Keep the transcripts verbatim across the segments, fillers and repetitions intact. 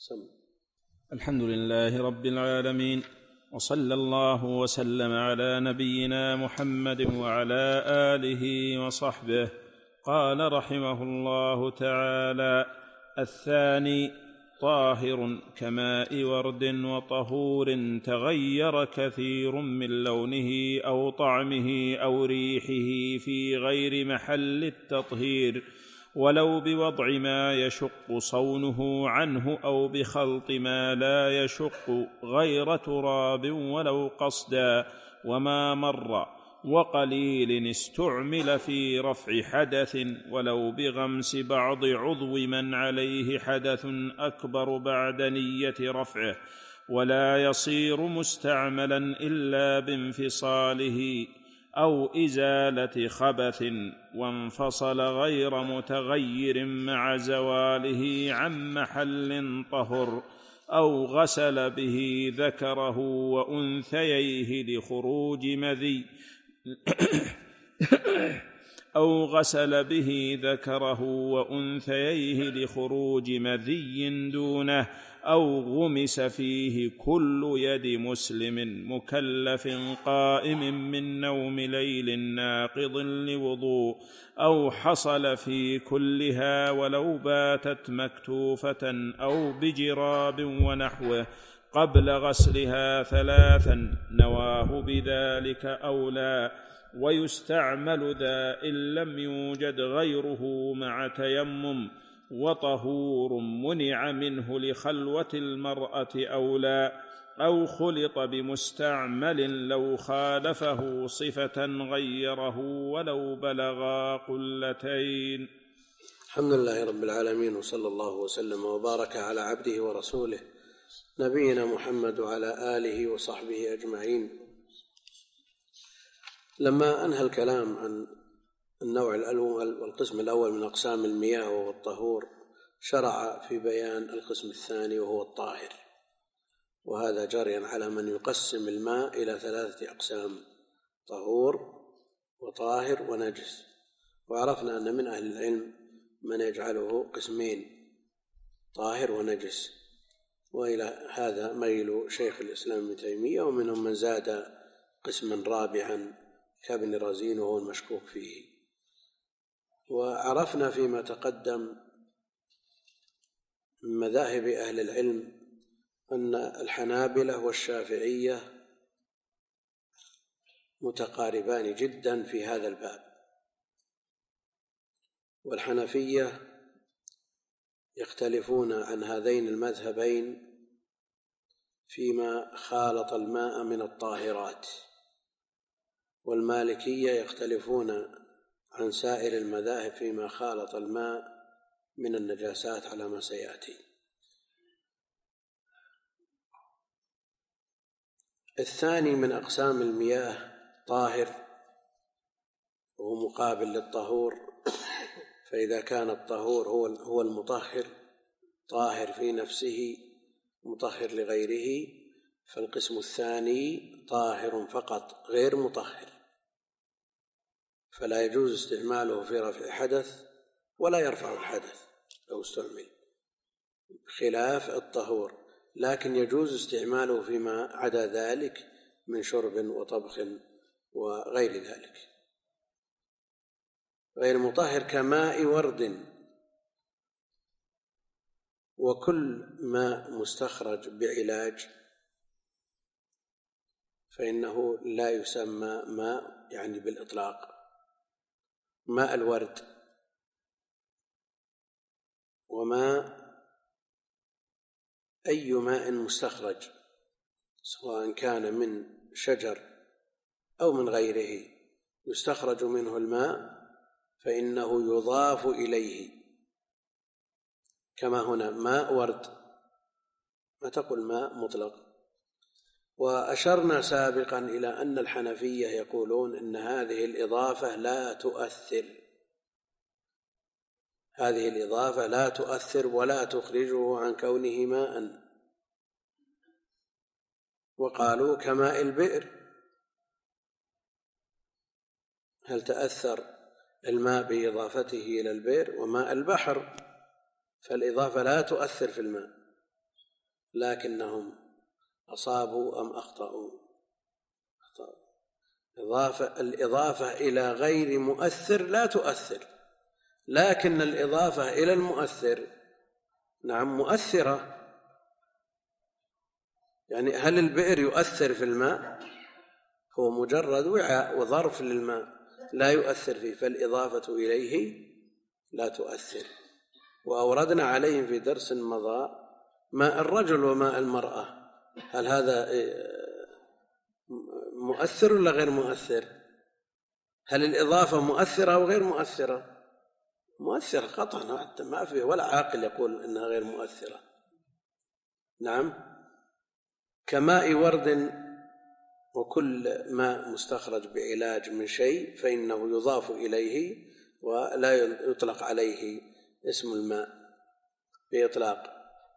سم. الحمد لله رب العالمين، وصلى الله وسلم على نبينا محمد وعلى آله وصحبه. قال رحمه الله تعالى: الثاني: طاهر كماء ورد وطهور تغير كثير من لونه أو طعمه أو ريحه في غير محل التطهير، ولو بوضع ما يشق صونه عنه أو بخلط ما لا يشق غير تراب ولو قصدا، وما مر وقليل استعمل في رفع حدث، ولو بغمس بعض عضو من عليه حدث أكبر بعد نية رفعه، ولا يصير مستعملا إلا بانفصاله أو إزالة خبث، وانفصل غير متغير مع زواله عن محل طهر، أو غسل به ذكره وأنثييه لخروج مذي أو غسل به ذكره وأنثييه لخروج مذي دونه، أو غمس فيه كل يد مسلم مكلف قائم من نوم ليل ناقض لوضوء، أو حصل في كلها ولو باتت مكتوفة أو بجراب ونحوه قبل غسلها ثلاثا، نواه بذلك أو لا، ويستعمل ذا إن لم يوجد غيره مع تيمم، وطهور منع منه لخلوة المرأة أو لا، أو خلط بمستعمل لو خالفه صفة غيره ولو بلغا قلتين. الحمد لله رب العالمين، وصلى الله وسلم وبارك على عبده ورسوله نبينا محمد وعلى آله وصحبه أجمعين. لما أنهى الكلام عن النوع الأول والقسم الأول من أقسام المياه وهو الطهور، شرع في بيان القسم الثاني وهو الطاهر، وهذا جريا على من يقسم الماء إلى ثلاثة أقسام: طهور وطاهر ونجس. وعرفنا أن من أهل العلم من يجعله قسمين: طاهر ونجس، وإلى هذا ميل شيخ الإسلام ابن تيمية، ومنهم من زاد قسما رابعا كابن رزين وهو المشكوك فيه. وعرفنا فيما تقدم من مذاهب أهل العلم أن الحنابلة والشافعية متقاربان جدا في هذا الباب، والحنفية يختلفون عن هذين المذهبين فيما خالط الماء من الطاهرات، والمالكية يختلفون عن سائر المذاهب فيما خالط الماء من النجاسات على ما سيأتي. الثاني من أقسام المياه طاهر، وهو مقابل للطهور، فإذا كان الطهور هو المطهر طاهر في نفسه مطهر لغيره، فالقسم الثاني طاهر فقط غير مطهر، فلا يجوز استعماله في رفع حدث ولا يرفع الحدث لو استعمل، خلاف الطهور، لكن يجوز استعماله فيما عدا ذلك من شرب وطبخ وغير ذلك. غير مطهر كماء ورد، وكل ماء مستخرج بعلاج فإنه لا يسمى ماء يعني بالإطلاق. ماء الورد وماء أي ماء مستخرج سواء كان من شجر أو من غيره يستخرج منه الماء فإنه يضاف إليه، كما هنا ماء ورد، ما تقول ماء مطلق. وأشرنا سابقا إلى أن الحنفية يقولون إن هذه الإضافة لا تؤثر، هذه الإضافة لا تؤثر ولا تخرجه عن كونه ماء، وقالوا كماء البئر، هل تأثر الماء بإضافته إلى البئر؟ وماء البحر فالإضافة لا تؤثر في الماء، لكنهم أصابوا أم أخطأوا. إضافة الإضافة إلى غير مؤثر لا تؤثر، لكن الإضافة إلى المؤثر نعم مؤثرة. يعني هل البئر يؤثر في الماء؟ هو مجرد وعاء وظرف للماء لا يؤثر فيه، فالإضافة إليه لا تؤثر. وأوردنا عليهم في درس مضى ماء الرجل وماء المرأة، هل هذا مؤثر ولا غير مؤثر؟ هل الإضافة مؤثرة أو غير مؤثرة؟ مؤثرة قطعا، ما فيه ولا عاقل يقول إنها غير مؤثرة. نعم، كماء ورد وكل ماء مستخرج بعلاج من شيء فإنه يضاف إليه ولا يطلق عليه اسم الماء بإطلاق.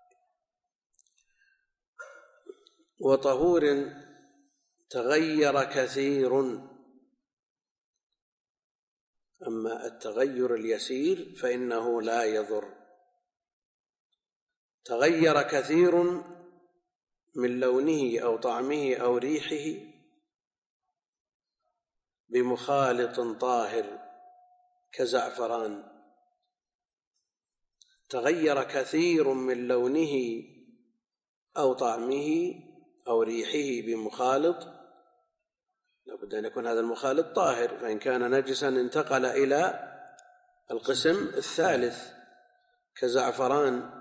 وطهور تغير كثير، أما التغير اليسير فإنه لا يضر. تغير كثير من لونه أو طعمه أو ريحه بمخالط طاهر كزعفران. تغير كثير من لونه أو طعمه أو ريحه بمخالط، لابد أن يكون هذا المخالط طاهر، فإن كان نجسا انتقل إلى القسم الثالث كزعفران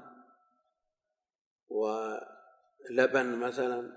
ولبن مثلا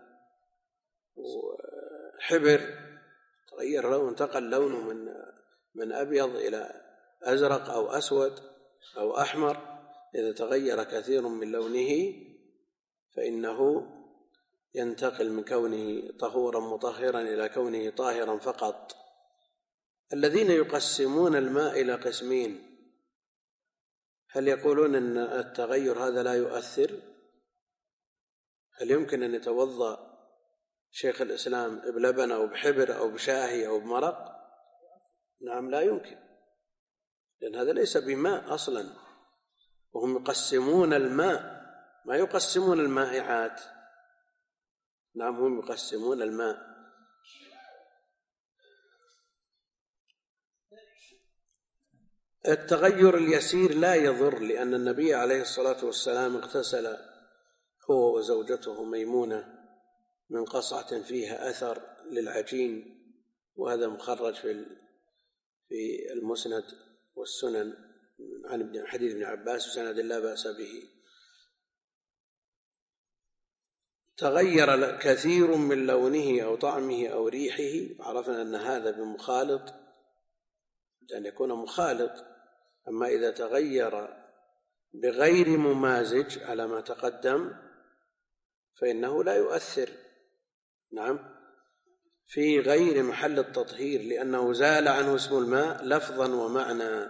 وحبر، تغير لون، انتقل لونه من من أبيض إلى أزرق أو أسود أو أحمر. إذا تغير كثير من لونه فإنه ينتقل من كونه طهورا مطهرا إلى كونه طاهرا فقط. الذين يقسمون الماء إلى قسمين، هل يقولون أن التغير هذا لا يؤثر؟ هل يمكن أن يتوضأ شيخ الإسلام بلبن أو بحبر أو بشاهي أو بمرق؟ نعم لا يمكن، لأن هذا ليس بماء أصلا. وهم يقسمون الماء، ما يقسمون المائعات. نعم هم يقسمون الماء. التغير اليسير لا يضر، لأن النبي عليه الصلاة والسلام اغتسل هو وزوجته ميمونة من قصعة فيها أثر للعجين، وهذا مخرج في في المسند والسنن عن حديث ابن عباس وسند لا بأس به. تغير كثير من لونه أو طعمه أو ريحه، عرفنا أن هذا بمخالط، أن يكون مخالط. أما إذا تغير بغير ممازج على ما تقدم فإنه لا يؤثر. نعم، في غير محل التطهير، لأنه زال عنه اسم الماء لفظا ومعنى.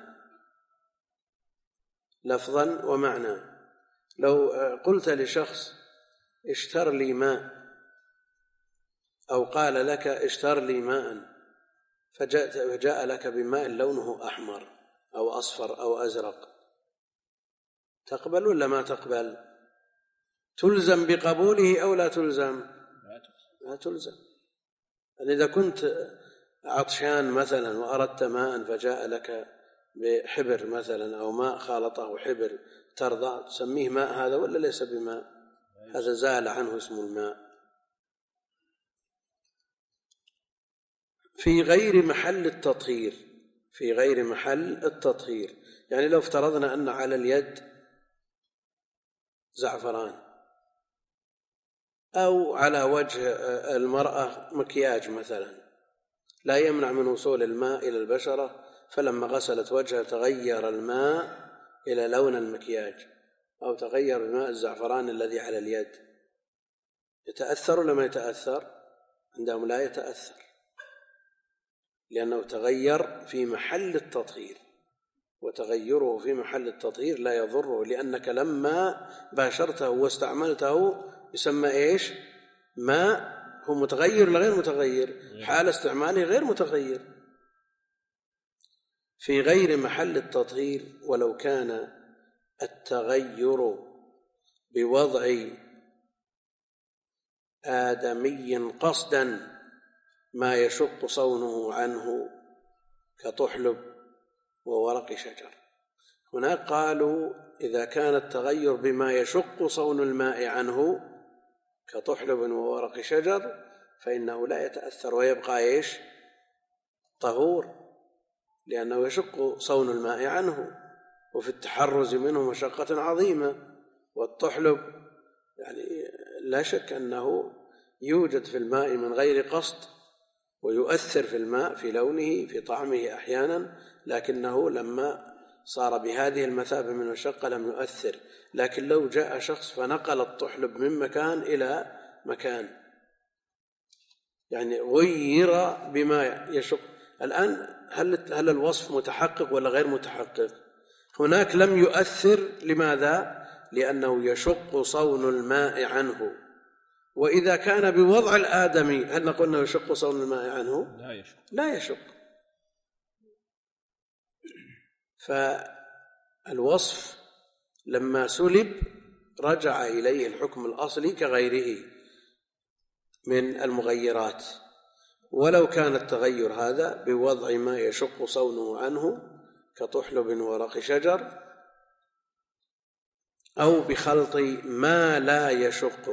لفظا ومعنى. لو قلت لشخص اشتر لي ماء، أو قال لك اشتر لي ماء، فجاء لك بماء لونه أحمر أو أصفر أو أزرق، تقبل ولا ما تقبل؟ تلزم بقبوله أو لا تلزم؟ لا تلزم. إذا كنت عطشان مثلا وأردت ماء فجاء لك بحبر مثلا أو ماء خالطه حبر، ترضى تسميه ماء هذا ولا ليس بماء؟ هذا زال عنه اسم الماء. في غير محل التطهير، في غير محل التطهير، يعني لو افترضنا أن على اليد زعفران أو على وجه المرأة مكياج مثلا، لا يمنع من وصول الماء إلى البشرة، فلما غسلت وجهها تغير الماء إلى لون المكياج أو تغير الماء الزعفران الذي على اليد، يتأثر ولا ما يتأثر؟ عندهم لا يتأثر، لأنه تغير في محل التطهير، وتغيره في محل التطهير لا يضره، لأنك لما باشرته واستعملته يسمى إيش؟ ماء، هو متغير ولا غير متغير؟ حال استعماله غير متغير. في غير محل التطهير، ولو كان التغير بوضع آدمي قصدا ما يشق صونه عنه كطحلب وورق شجر. هناك قالوا إذا كان التغير بما يشق صون الماء عنه كطحلب وورق شجر فإنه لا يتأثر ويبقى إيش؟ طهور، لأنه يشق صون الماء عنه، وفي التحرز منه مشقة عظيمة. والطحلب يعني لا شك أنه يوجد في الماء من غير قصد ويؤثر في الماء في لونه في طعمه أحيانا، لكنه لما صار بهذه المثابة من المشقة لم يؤثر. لكن لو جاء شخص فنقل الطحلب من مكان إلى مكان يعني غير بما يشق. الآن هل هل الوصف متحقق ولا غير متحقق؟ هناك لم يؤثر. لماذا؟ لأنه يشق صون الماء عنه. وإذا كان بوضع الآدمي هل نقول أنه يشق صون الماء عنه؟ لا يشق. لا يشق. فالوصف لما سلب رجع إليه الحكم الأصلي كغيره من المغيرات، ولو كان التغير هذا بوضع ما يشق صونه عنه كطحلب ورق شجر، أو بخلط ما لا يشق.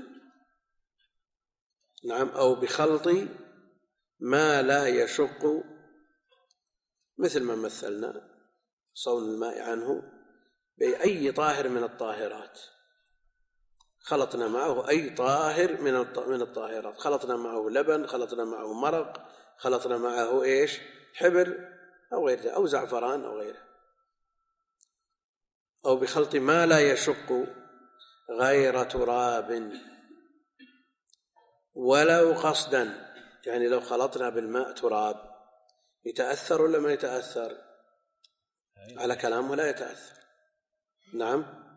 نعم، أو بخلط ما لا يشق، مثل ما مثلنا صون الماء عنه بأي طاهر من الطاهرات، خلطنا معه أي طاهر من الطاهرات، خلطنا معه لبن، خلطنا معه مرق، خلطنا معه إيش؟ حبر أو غيره، أو زعفران أو غيره. أو بخلط ما لا يشق غير تراب ولو قصدا، يعني لو خلطنا بالماء تراب يتأثر ولا ما يتأثر؟ على كلامه لا يتأثر. نعم،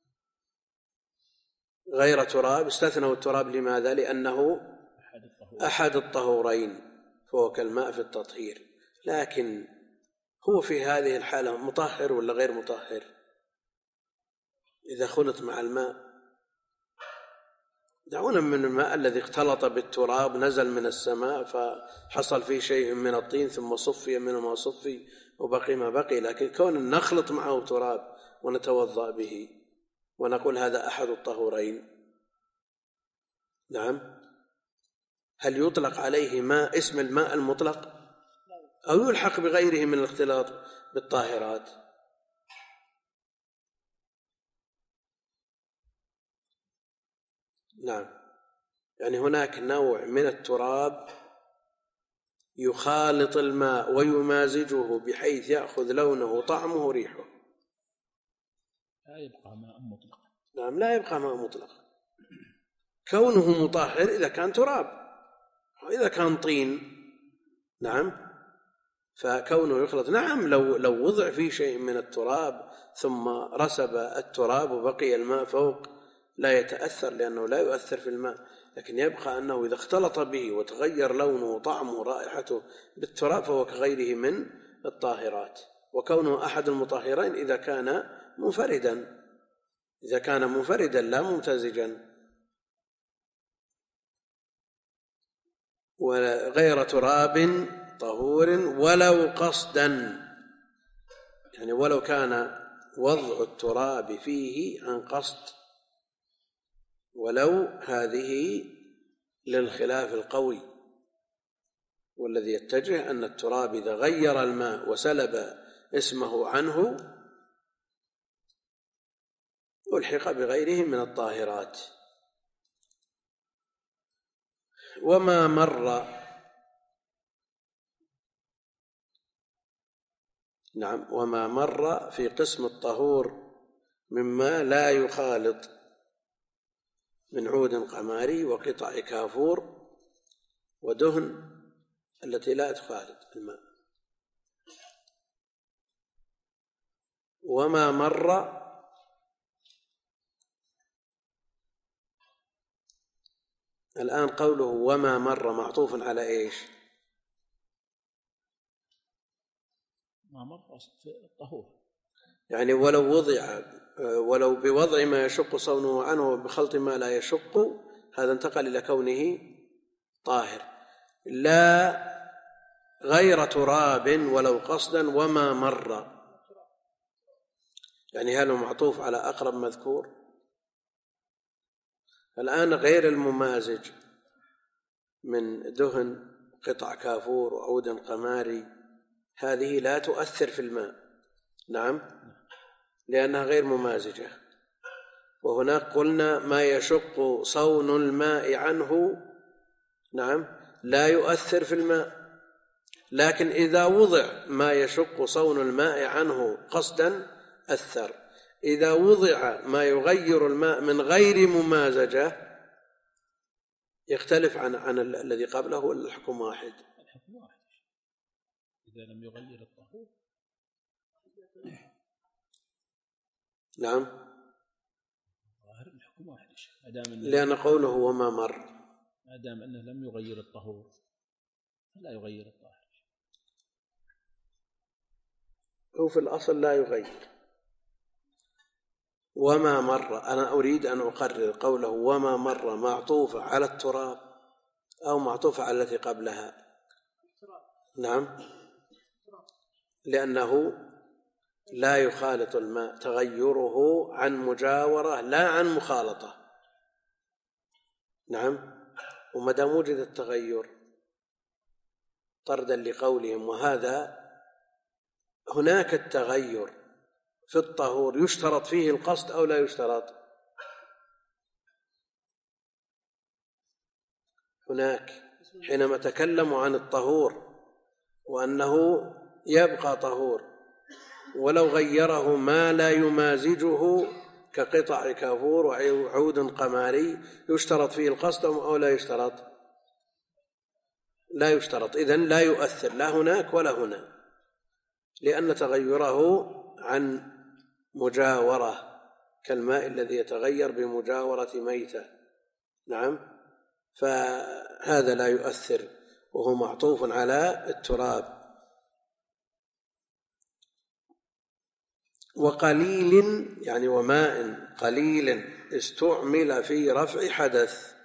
غير تراب استثنوا التراب. لماذا؟ لأنه أحد الطهورين فهو كالماء في التطهير. لكن هو في هذه الحالة مطهر ولا غير مطهر؟ إذا خلط مع الماء، دعونا من الماء الذي اختلط بالتراب نزل من السماء فحصل فيه شيء من الطين ثم صفي منه ما صفي وبقي ما بقي، لكن كون نخلط معه تراب ونتوضأ به ونقول هذا أحد الطهورين، نعم، هل يطلق عليه ماء اسم الماء المطلق أو يلحق بغيره من الاختلاط بالطاهرات؟ نعم، يعني هناك نوع من التراب يخالط الماء ويمازجه بحيث يأخذ لونه وطعمه وريحه، لا يبقى ماء مطلق. نعم، لا يبقى ماء مطلق. كونه مطهر إذا كان تراب وإذا كان طين، نعم، فكونه يخلط، نعم، لو لو وضع فيه شيء من التراب ثم رسب التراب وبقي الماء فوق لا يتأثر لأنه لا يؤثر في الماء، لكن يبقى أنه إذا اختلط به وتغير لونه وطعمه ورائحته بالتراب فهو كغيره من الطاهرات. وكونه أحد المطهرين إذا كان منفردا، إذا كان منفردا لا ممتزجا. وغير تراب طهور ولو قصدا، يعني ولو كان وضع التراب فيه عن قصد، ولو هذه للخلاف القوي، والذي يتجه أن التراب إذا غير الماء وسلب اسمه عنه ألحق بغيره من الطاهرات. وما مر نعم وما مر في قسم الطهور مما لا يخالط من عود قماري وقطع كافور ودهن التي لا تخالط الماء. وما مر الآن قوله وما مر معطوف على إيش؟ ما مر في الطهور، يعني ولو وضع ولو بوضع ما يشق صونه عنه بخلط ما لا يشق، هذا انتقل إلى كونه طاهر. لا غير تراب ولو قصدا وما مر، يعني هل هو معطوف على أقرب مذكور؟ الآن غير الممازج من دهن قطع كافور وعود قماري هذه لا تؤثر في الماء، نعم، لأنها غير ممازجة. وهناك قلنا ما يشق صون الماء عنه، نعم، لا يؤثر في الماء، لكن إذا وضع ما يشق صون الماء عنه قصدا أثر. إذا وضع ما يغير الماء من غير ممازجة يختلف عن عن الذي قبله، ولا الحكم واحد؟ الحكم واحد إذا لم يغير الطهور. نعم، الحكم واحد، لأن قوله وما مر ما دام أنه لم يغير الطهور لا يغير الطاهر. هو في الأصل لا يغير. وما مر، أنا أريد أن أقرر قوله وما مر معطوفة على التراب أو معطوفة على التي قبلها؟ نعم، لأنه لا يخالط الماء، تغيره عن مجاورة لا عن مخالطة. نعم، وما دام وجد التغير طردا لقولهم وهذا، هناك التغير في الطهور يشترط فيه القصد أو لا يشترط؟ هناك حينما تكلموا عن الطهور وأنه يبقى طهور ولو غيره ما لا يمازجه كقطع كافور وعود قماري، يشترط فيه القصد أو لا يشترط؟ لا يشترط. إذن لا يؤثر لا هناك ولا هنا، لأن تغيره عن مجاورة كالماء الذي يتغير بمجاورة ميتة. نعم، فهذا لا يؤثر وهو معطوف على التراب. وقليل يعني وماء قليل استعمل في رفع حدث،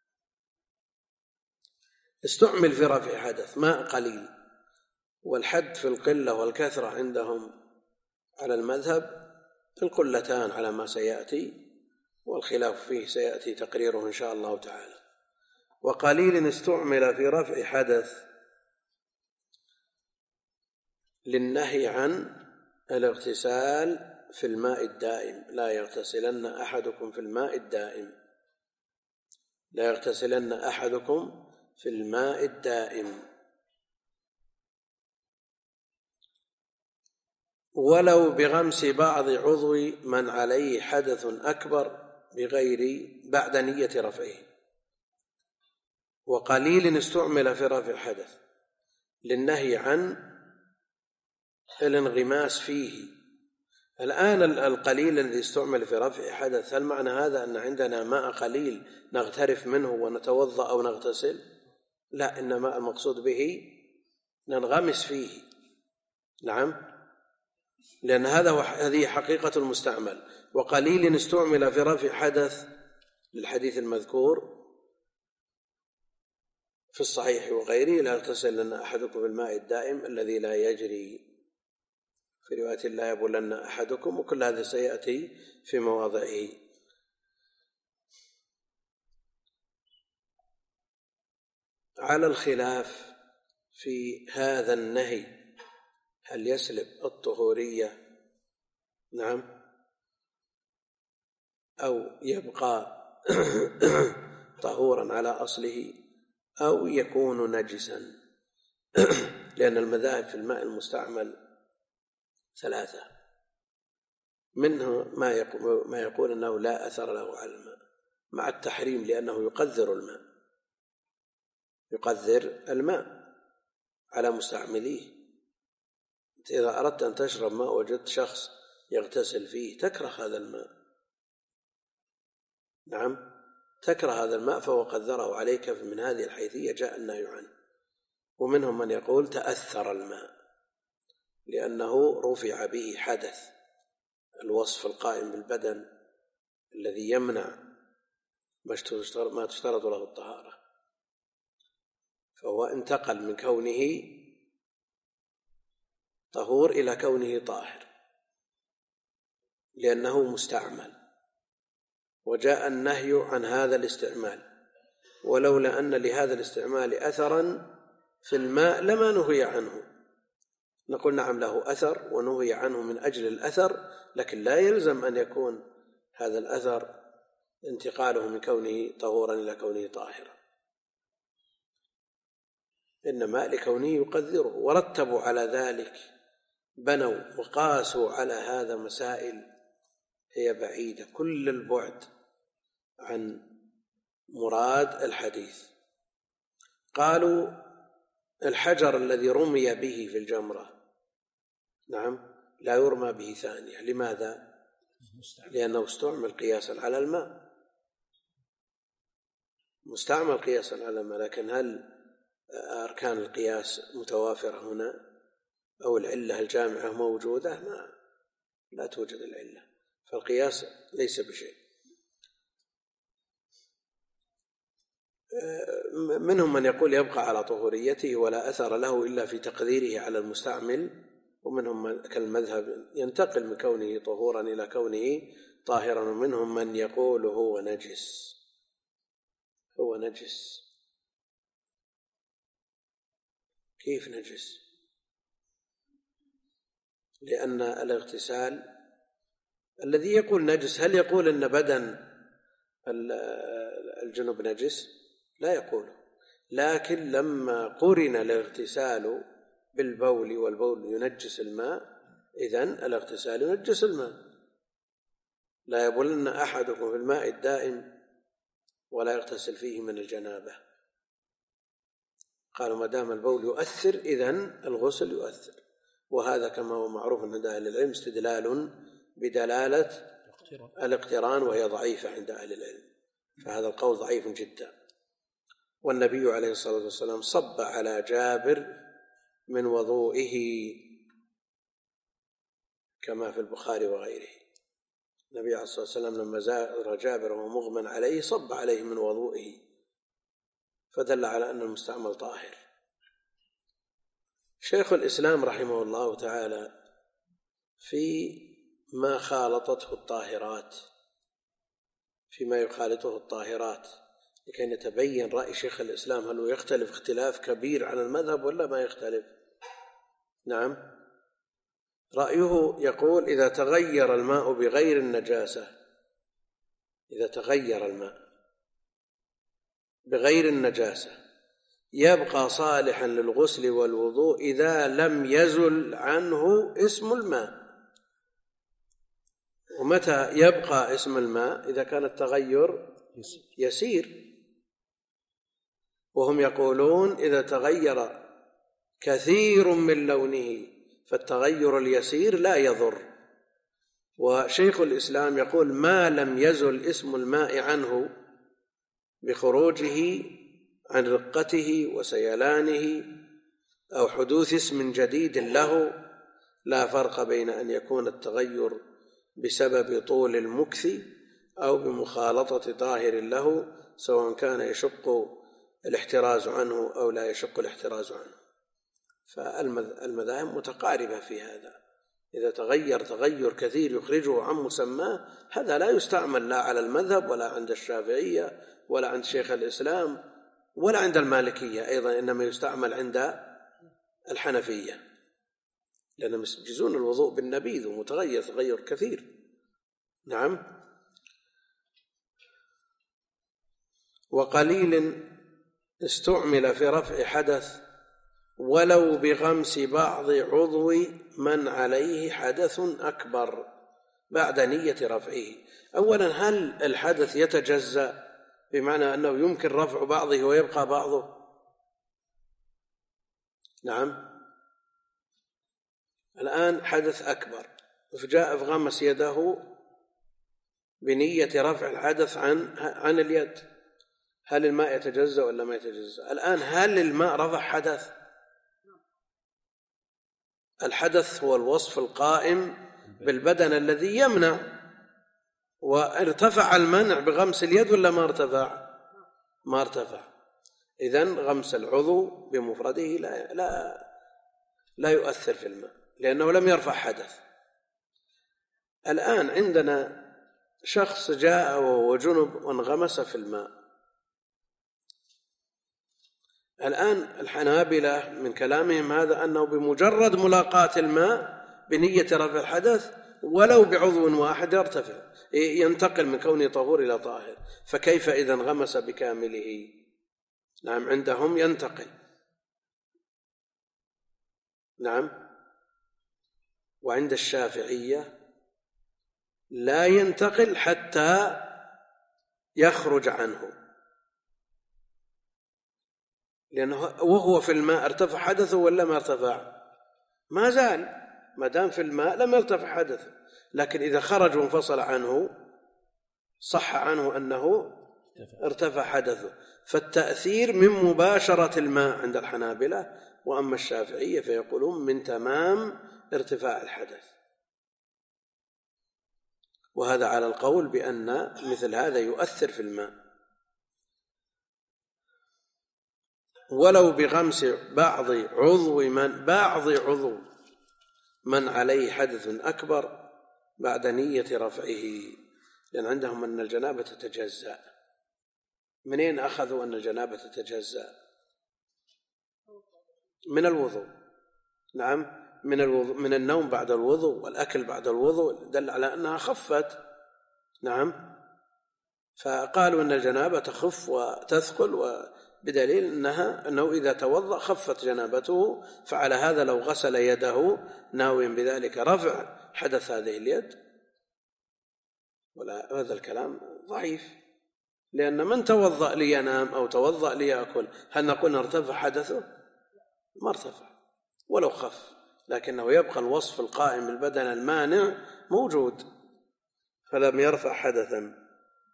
استعمل في رفع حدث ماء قليل، والحد في القلة والكثرة عندهم على المذهب القلتان على ما سيأتي، والخلاف فيه سيأتي تقريره إن شاء الله تعالى. وقليل استعمل في رفع حدث للنهي عن الاغتسال في الماء الدائم. لا يغتسلن أحدكم في الماء الدائم، لا يغتسلن أحدكم في الماء الدائم ولو بغمس بعض عضو من عليه حدث أكبر بغير بعد نية رفعه. وقليل استعمل في رفع حدث للنهي عن الانغماس فيه. الآن القليل الذي استعمل في رفع حدث، هل معنى هذا أن عندنا ماء قليل نغترف منه ونتوضأ أو نغتسل؟ لا، إنما المقصود به ننغمس فيه. نعم، لأن هذا هذه حقيقة المستعمل. وقليل استعمل في رفع حدث للحديث المذكور في الصحيح وغيره: لا يغتسلن أحدكم بالماء الدائم الذي لا يجري، في رواية لا يبولن أحدكم، وكل هذا سيأتي في مواضعه. على الخلاف في هذا النهي، هل يسلب الطهورية نعم أو يبقى طهورا على أصله أو يكون نجسا؟ لأن المذاهب في الماء المستعمل ثلاثة، منه ما يقول, ما يقول أنه لا أثر له على الماء مع التحريم لأنه يقذر الماء، يقذر الماء على مستعمليه. إذا أردت أن تشرب ماء وجدت شخص يغتسل فيه تكره هذا الماء، نعم تكره هذا الماء، فهو قذره عليك. من هذه الحيثية جاء النهي عنه. ومنهم من يقول تأثر الماء لأنه رفع به حدث، الوصف القائم بالبدن الذي يمنع ما تشترط له الطهارة، فهو انتقل من كونه طهور إلى كونه طاهر لأنه مستعمل، وجاء النهي عن هذا الاستعمال، ولولا أن لهذا الاستعمال أثرا في الماء لما نهي عنه. نقول نعم له أثر ونهي عنه من أجل الأثر، لكن لا يلزم أن يكون هذا الأثر انتقاله من كونه طهورا إلى كونه طاهرا، إنما لكونه يقدره. ورتبوا على ذلك، بنوا وقاسوا على هذا مسائل هي بعيدة كل البعد عن مراد الحديث. قالوا الحجر الذي رمي به في الجمرة نعم لا يرمى به ثانية. لماذا؟ لأنه استعمل قياسا على الماء، مستعمل قياسا على الماء، لكن هل أركان القياس متوافرة هنا أو العلة الجامعة موجودة؟ ما لا توجد العلة، فالقياس ليس بشيء. منهم من يقول يبقى على طهوريته ولا أثر له إلا في تقديره على المستعمل، ومنهم من كالمذهب ينتقل من كونه طهورا إلى كونه طاهرا، ومنهم من يقول هو نجس، هو نجس. كيف نجس؟ لأن الاغتسال الذي يقول نجس هل يقول أن بدن الجنب نجس؟ لا يقوله، لكن لما قرن الاغتسال بالبول والبول ينجس الماء، إذن الاغتسال ينجس الماء. لا يبولن أحدكم في الماء الدائم ولا يغتسل فيه من الجنابة. قالوا ما دام البول يؤثر إذن الغسل يؤثر، وهذا كما هو معروف عند أهل العلم استدلال بدلالة الاقتران، وهي ضعيفة عند أهل العلم، فهذا القول ضعيف جدا. والنبي عليه الصلاة والسلام صب على جابر من وضوئه كما في البخاري وغيره. النبي عليه الصلاة والسلام لما زار جابر وهو مغمى عليه صب عليه من وضوئه، فدل على أن المستعمل طاهر. شيخ الإسلام رحمه الله تعالى في ما خالطته الطاهرات، فيما يخالطه الطاهرات، لكي نتبين رأي شيخ الإسلام هل هو يختلف اختلاف كبير عن المذهب ولا ما يختلف. نعم، رأيه يقول إذا تغير الماء بغير النجاسة، إذا تغير الماء بغير النجاسة يبقى صالحا للغسل والوضوء إذا لم يزل عنه اسم الماء. ومتى يبقى اسم الماء؟ إذا كان التغير يسير. وهم يقولون إذا تغير كثير من لونه فالتغير اليسير لا يضر. وشيخ الإسلام يقول ما لم يزل اسم الماء عنه بخروجه عن رقته وسيلانه أو حدوث اسم جديد له، لا فرق بين أن يكون التغير بسبب طول المكث أو بمخالطة طاهر له، سواء كان يشق الاحتراز عنه أو لا يشق الاحتراز عنه. فالمذاهب متقاربة في هذا. إذا تغير تغير كثير يخرجه عن مسماه هذا لا يستعمل لا على المذهب ولا عند الشافعية ولا عند شيخ الإسلام ولا عند المالكية أيضا، إنما يستعمل عند الحنفية، لأنهم يجوزون الوضوء بالنبيذ ومتغير تغير كثير. نعم. وقليل استعمل في رفع حدث ولو بغمس بعض عضو من عليه حدث أكبر بعد نية رفعه. أولا هل الحدث يتجزأ بمعنى أنه يمكن رفع بعضه ويبقى بعضه؟ نعم. الآن حدث أكبر فجاء فغمس يده بنية رفع الحدث عن عن اليد، هل الماء يتجزأ ولا ما يتجزأ؟ الآن هل الماء رفع حدث؟ الحدث هو الوصف القائم بالبدن الذي يمنع وارتفع المنع بغمس اليد ولا ما ارتفع؟ ما ارتفع. إذن غمس العضو بمفرده لا, لا, لا يؤثر في الماء لأنه لم يرفع حدث. الآن عندنا شخص جاء وهو جنب وانغمس في الماء. الآن الحنابلة من كلامهم هذا أنه بمجرد ملاقاة الماء بنية رفع الحدث ولو بعضو واحد يرتفع، ينتقل من كونه طهور إلى طاهر. فكيف إذا انغمس بكامله؟ نعم، عندهم ينتقل. نعم. وعند الشافعية لا ينتقل حتى يخرج عنه، لأنه وهو في الماء ارتفع حدثه ولا ما ارتفع؟ ما زال، ما دام في الماء لم يرتفع حدثه. لكن إذا خرج وانفصل عنه صح عنه أنه ارتفع حدثه. فالتأثير من مباشرة الماء عند الحنابلة، وأما الشافعية فيقولون من تمام ارتفاع الحدث. وهذا على القول بأن مثل هذا يؤثر في الماء ولو بغمس بعض عضو من بعض عضو من عليه حدث أكبر بعد نية رفعه، لأن عندهم أن الجنابة تتجزأ. منين أخذوا أن الجنابة تتجزأ؟ من الوضوء. نعم، من الوضوء، من النوم بعد الوضوء والأكل بعد الوضوء، دل على أنها خفت. نعم، فقالوا أن الجنابة تخف وتثقل، وبدليل أنها أنه إذا توضأ خفت جنابته. فعلى هذا لو غسل يده ناويا بذلك رفع حدث هذه اليد، ولا هذا الكلام ضعيف، لأن من توضأ لينام أو توضأ ليأكل هل نقول ارتفع حدثه؟ ما ارتفع ولو خف، لكنه يبقى الوصف القائم بالبدن المانع موجود، فلم يرفع حدثا.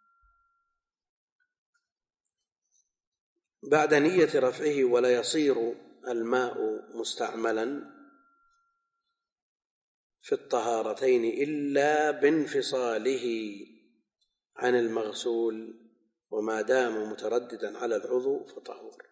بعد نية رفعه ولا يصير الماء مستعملا في الطهارتين إلا بانفصاله عن المغسول، وما دام مترددا على العضو فطهور.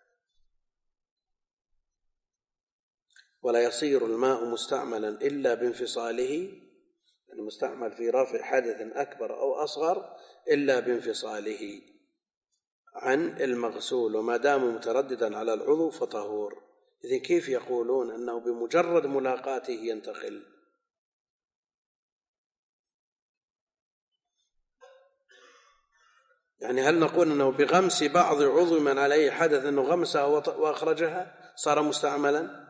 ولا يصير الماء مستعملا إلا بانفصاله، يعني مستعمل في رفع حدث أكبر أو أصغر، إلا بانفصاله عن المغسول، وما دام مترددا على العضو فطهور. إذن كيف يقولون أنه بمجرد ملاقاته ينتقل؟ يعني هل نقول أنه بغمس بعض عضو من عليه حدث أنه غمسها وأخرجها صار مستعملا؟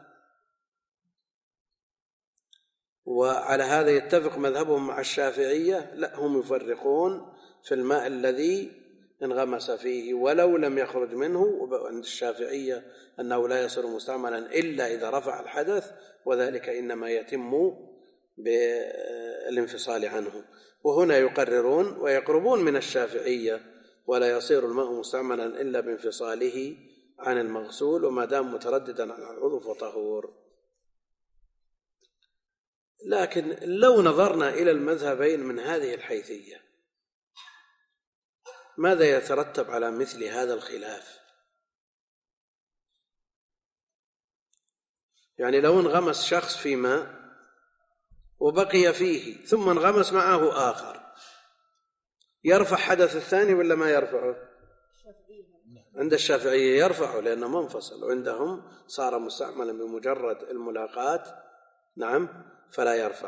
وعلى هذا يتفق مذهبهم مع الشافعية؟ لا، هم يفرقون في الماء الذي انغمس فيه ولو لم يخرج منه. وعند الشافعية أنه لا يصير مستعملا إلا إذا رفع الحدث، وذلك إنما يتم بالانفصال عنه. وهنا يقررون ويقربون من الشافعية: ولا يصير الماء مستعملا إلا بانفصاله عن المغسول، وما دام مترددا على العضو فطهور. لكن لو نظرنا إلى المذهبين من هذه الحيثية ماذا يترتب على مثل هذا الخلاف؟ يعني لو انغمس شخص في ماء وبقي فيه ثم انغمس معه آخر، يرفع حدث الثاني ولا ما يرفعه؟ عند الشافعية يرفعه لأنه منفصل، وعندهم صار مستعملا بمجرد الملاقاة. نعم، فلا يرفع.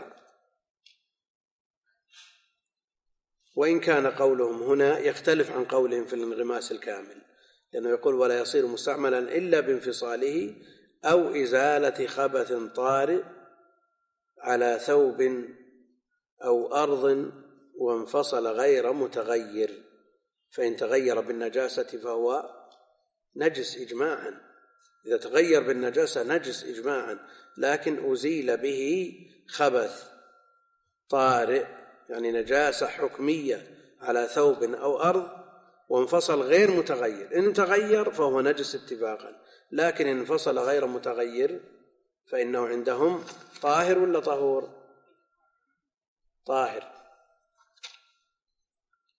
وإن كان قولهم هنا يختلف عن قولهم في الانغماس الكامل، لأنه يقول ولا يصير مستعملا إلا بانفصاله أو إزالة خبث طارئ على ثوب أو أرض وانفصل غير متغير، فإن تغير بالنجاسة فهو نجس إجماعا. إذا تغير بالنجاسة نجس إجماعا، لكن أزيل به خبث طارئ يعني نجاسة حكمية على ثوب أو أرض وانفصل غير متغير. إن تغير فهو نجس اتفاقا، لكن إن انفصل غير متغير فإنه عندهم طاهر ولا طهور؟ طاهر.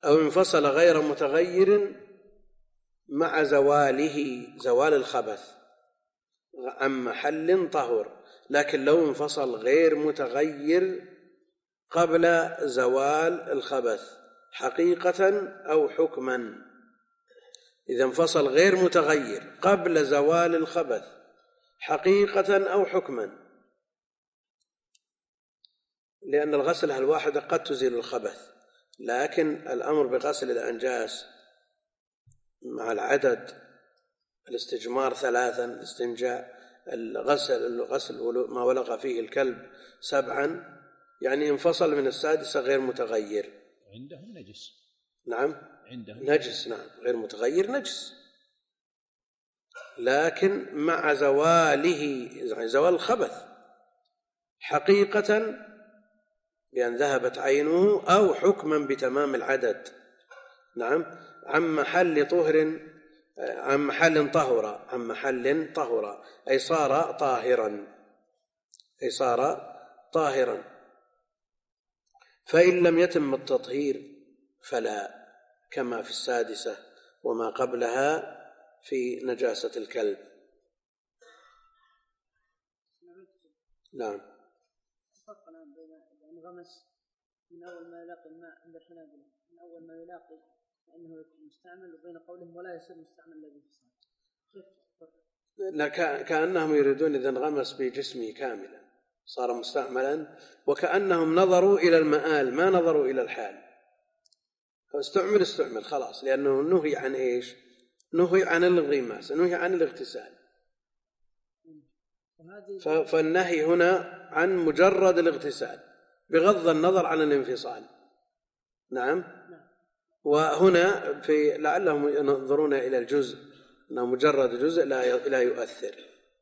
أو انفصل غير متغير مع زواله زوال الخبث عن محل طهور، لكن لو انفصل غير متغير قبل زوال الخبث حقيقة أو حكما. إذا انفصل غير متغير قبل زوال الخبث حقيقة أو حكما، لأن الغسلة الواحدة قد تزيل الخبث، لكن الأمر بغسل الأنجاس مع العدد، الاستجمار ثلاثا، الاستنجاء، الغسل الغسل ما ولغ فيه الكلب سبعا، يعني انفصل من السادسة غير متغير. عندهم نجس. نعم عندهم نجس، نعم غير متغير نجس، لكن مع زواله يعني زوال الخبث حقيقة بأن ذهبت عينه أو حكما بتمام العدد. نعم عن محل طهر، عن محل طهر، عن محل طهر أي صار طاهرا، أي صار طاهرا. فإن لم يتم التطهير فلا، كما في السادسة وما قبلها في نجاسة الكلب. نعم. فرق الآن بين الغمس من أول ما يلاقي الماء عند الحنابلة، من أول ما يلاقي لأنه مستعمل، وبين قولهم ولا يصير مستعمل الذي في الصلاة. لا، كأنهم يريدون إذا انغمس بجسمه كاملا صار مستعملا، وكأنهم نظروا إلى المآل ما نظروا إلى الحال، فاستعمل استعمل خلاص، لأنه نهي عن إيش؟ نهي عن الانغماس، نهي عن الاغتسال. فالنهي هنا عن مجرد الاغتسال بغض النظر عن الانفصال. نعم. وهنا في لعلهم ينظرون إلى الجزء، أنه مجرد جزء لا يؤثر.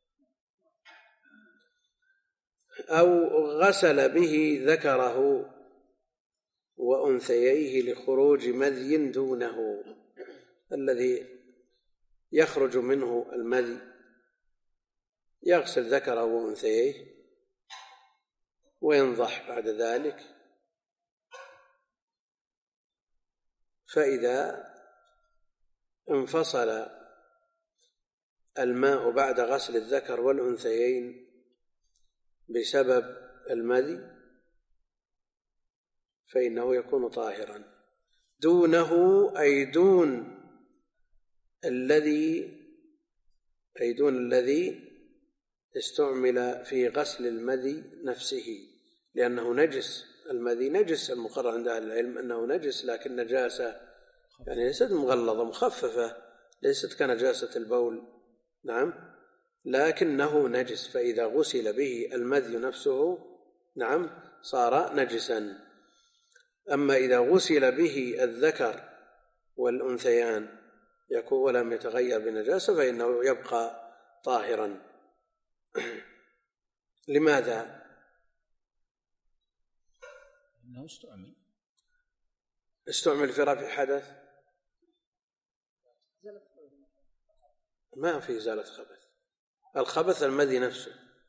أو غسل به ذكره وأنثييه لخروج مذي دونه، الذي يخرج منه المذي يغسل ذكره وأنثييه وينضح بعد ذلك، فإذا انفصل الماء بعد غسل الذكر والأنثيين بسبب المذي فإنه يكون طاهرا. دونه أي دون الذي أي دون الذي استعمل في غسل المذي نفسه، لأنه نجس. المذي نجس، المقرر عند أهل العلم أنه نجس، لكن نجاسة يعني ليست مغلظة مخففة، ليست كنجاسة البول. نعم، لكنه نجس، فإذا غسل به المذي نفسه نعم صار نجسا. أما إذا غسل به الذكر والأنثيان يكون ولم يتغير بنجاسة فإنه يبقى طاهرا. لماذا؟ إنه استعمل استعمل في رفع حدث، ما في إزالة خبث. الخبث المذي نفسه.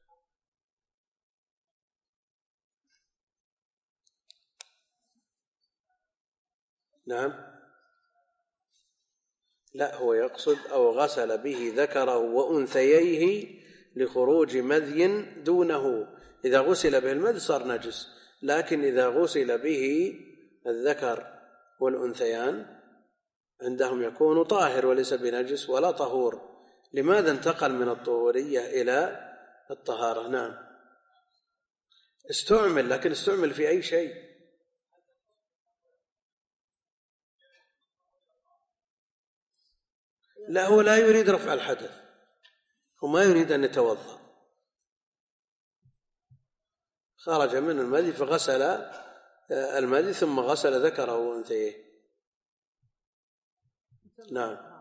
نعم، لا، هو يقصد أو غسل به ذكره وأنثييه لخروج مذي دونه. إذا غسل به المذي صار نجس، لكن إذا غسل به الذكر والأنثيان عندهم يكون طاهر وليس بنجس ولا طهور. لماذا انتقل من الطهورية إلى الطهارة؟ نعم، استعمل، لكن استعمل في أي شيء؟ لا، هو لا يريد رفع الحدث، وما يريد أن يتوضأ، خرج من المذي فغسل المذي ثم غسل ذكره وأنثيه. نعم،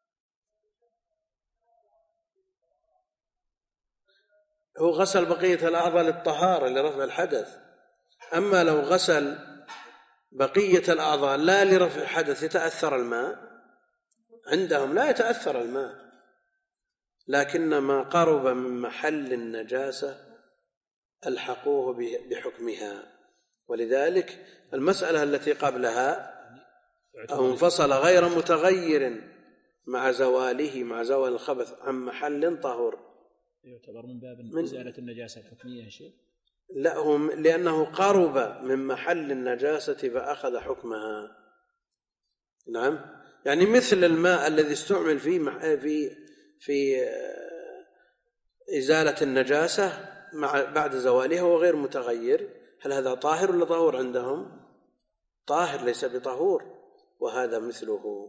هو غسل بقية الأعضاء للطهارة لرفع الحدث. أما لو غسل بقية الأعضاء لا لرفع الحدث يتأثر الماء، عندهم لا يتأثر الماء، لكن ما قرب من محل النجاسة ألحقوه بحكمها. ولذلك المسألة التي قبلها أو انفصل غير متغير مع زواله مع زوال الخبث عن محل طهور يعتبر من باب إزالة النجاسة الحكمية يا شيخ؟ لا، هم لأنه قرب من محل النجاسة فأخذ حكمها. نعم، يعني مثل الماء الذي استعمل في في في إزالة النجاسة مع بعد زوالها وغير متغير، هل هذا طاهر ولا طهور عندهم؟ طاهر ليس بطهور، وهذا مثله.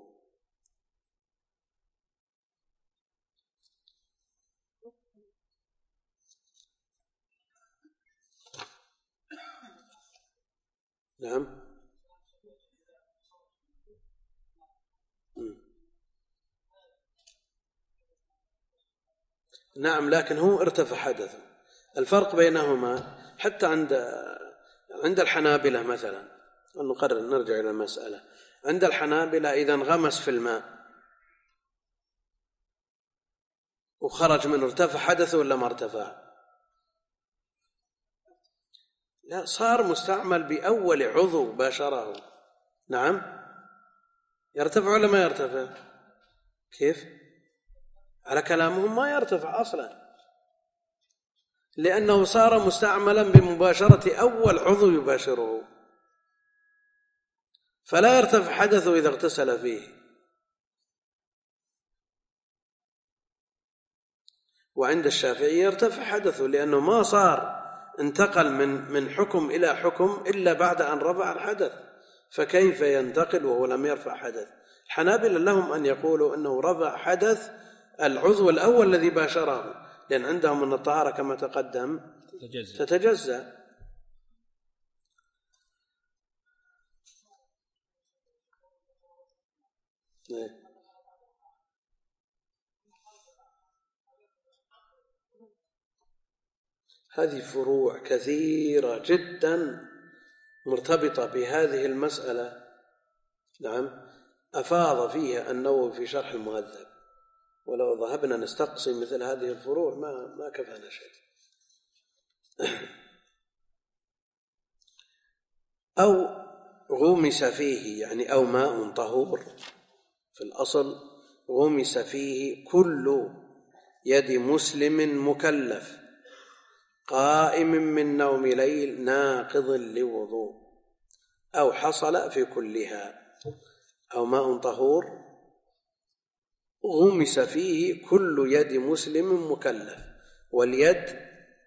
نعم. نعم، لكن هو ارتفع حدثه. الفرق بينهما حتى عند عند الحنابلة مثلا، نقرر نرجع إلى المسألة. عند الحنابلة إذا انغمس في الماء وخرج منه ارتفع حدثه ولا ما ارتفع؟ لا، صار مستعمل بأول عضو باشره. نعم، يرتفع ولا ما يرتفع؟ كيف؟ على كلامهم ما يرتفع أصلا، لأنه صار مستعملا بمباشرة أول عضو يباشره، فلا يرتفع حدثه إذا اغتسل فيه. وعند الشافعي يرتفع حدثه لأنه ما صار انتقل من من حكم إلى حكم إلا بعد أن رفع الحدث، فكيف ينتقل وهو لم يرفع حدث؟ الحنابلة لهم أن يقولوا أنه رفع حدث العضو الأول الذي باشره، لأن عندهم أن الطهارة كما تقدم تتجزأ, تتجزأ. هذه فروع كثيرة جدا مرتبطة بهذه المسألة. نعم، أفاض فيها النووي في شرح المهذب، ولو ذهبنا نستقصي مثل هذه الفروع ما ما كفانا شيء. أو غمس فيه، يعني أو ماء طهور، في الأصل غمس فيه كل يد مسلم مكلف قائم من نوم ليل ناقض لوضوء، أو حصل في كلها. أو ماء طهور غمس فيه كل يد مسلم مكلف، واليد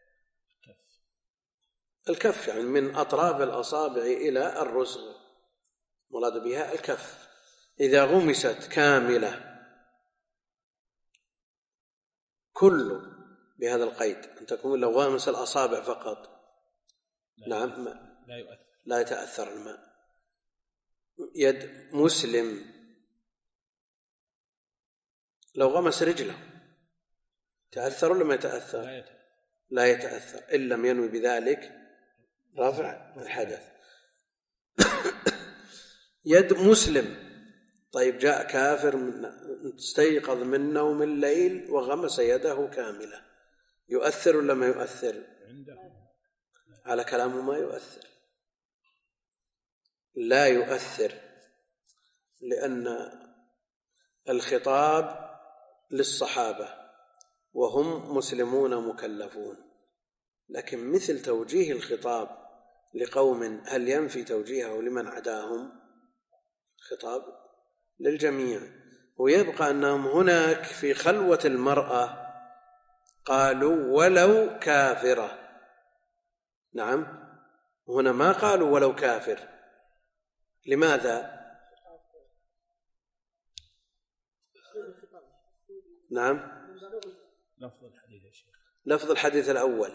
الكف، يعني من أطراف الأصابع إلى الرسغ، مراد بها الكف. إذا غمست كاملة كل بهذا القيد أن تكون لو غمس الأصابع فقط لا نعم لا يؤثر، لا يتأثر الماء. يد مسلم لو غمس رجله تأثر ولا ما يتأثر؟ لا يتأثر, لا يتأثر إن لم ينوي بذلك رفع الحدث. يد مسلم، طيب جاء كافر استيقظ من نوم الليل وغمس يده كاملة، يؤثر ولا ما يؤثر؟ على كلامه ما يؤثر، لا يؤثر، لأن الخطاب للصحابة وهم مسلمون مكلفون، لكن مثل توجيه الخطاب لقوم هل ينفي توجيهه لمن عداهم؟ خطاب للجميع. ويبقى أنهم هناك في خلوة المرأة قالوا ولو كافرة. نعم، هنا ما قالوا ولو كافر. لماذا؟ نعم، لفظ الحديث يا شيخ، لفظ الحديث الأول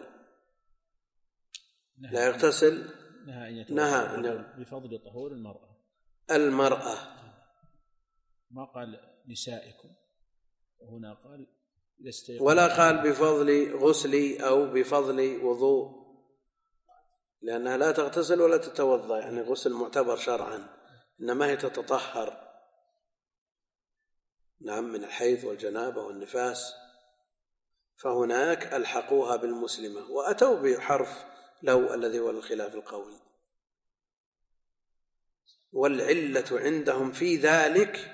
لا يغتسل، نهى نهى بفضل طهور المرأة. المرأة ما قال نسائكم، وهنا قال ولا قال بفضل غسلي أو بفضل وضوء، لأنها لا تغتسل ولا تتوضأ، يعني غسل معتبر شرعا، إنما هي تتطهر نعم من الحيض والجنابة والنفاس. فهناك ألحقوها بالمسلمة وأتوا بحرف لو الذي هو الخلاف القوي. والعلة عندهم في ذلك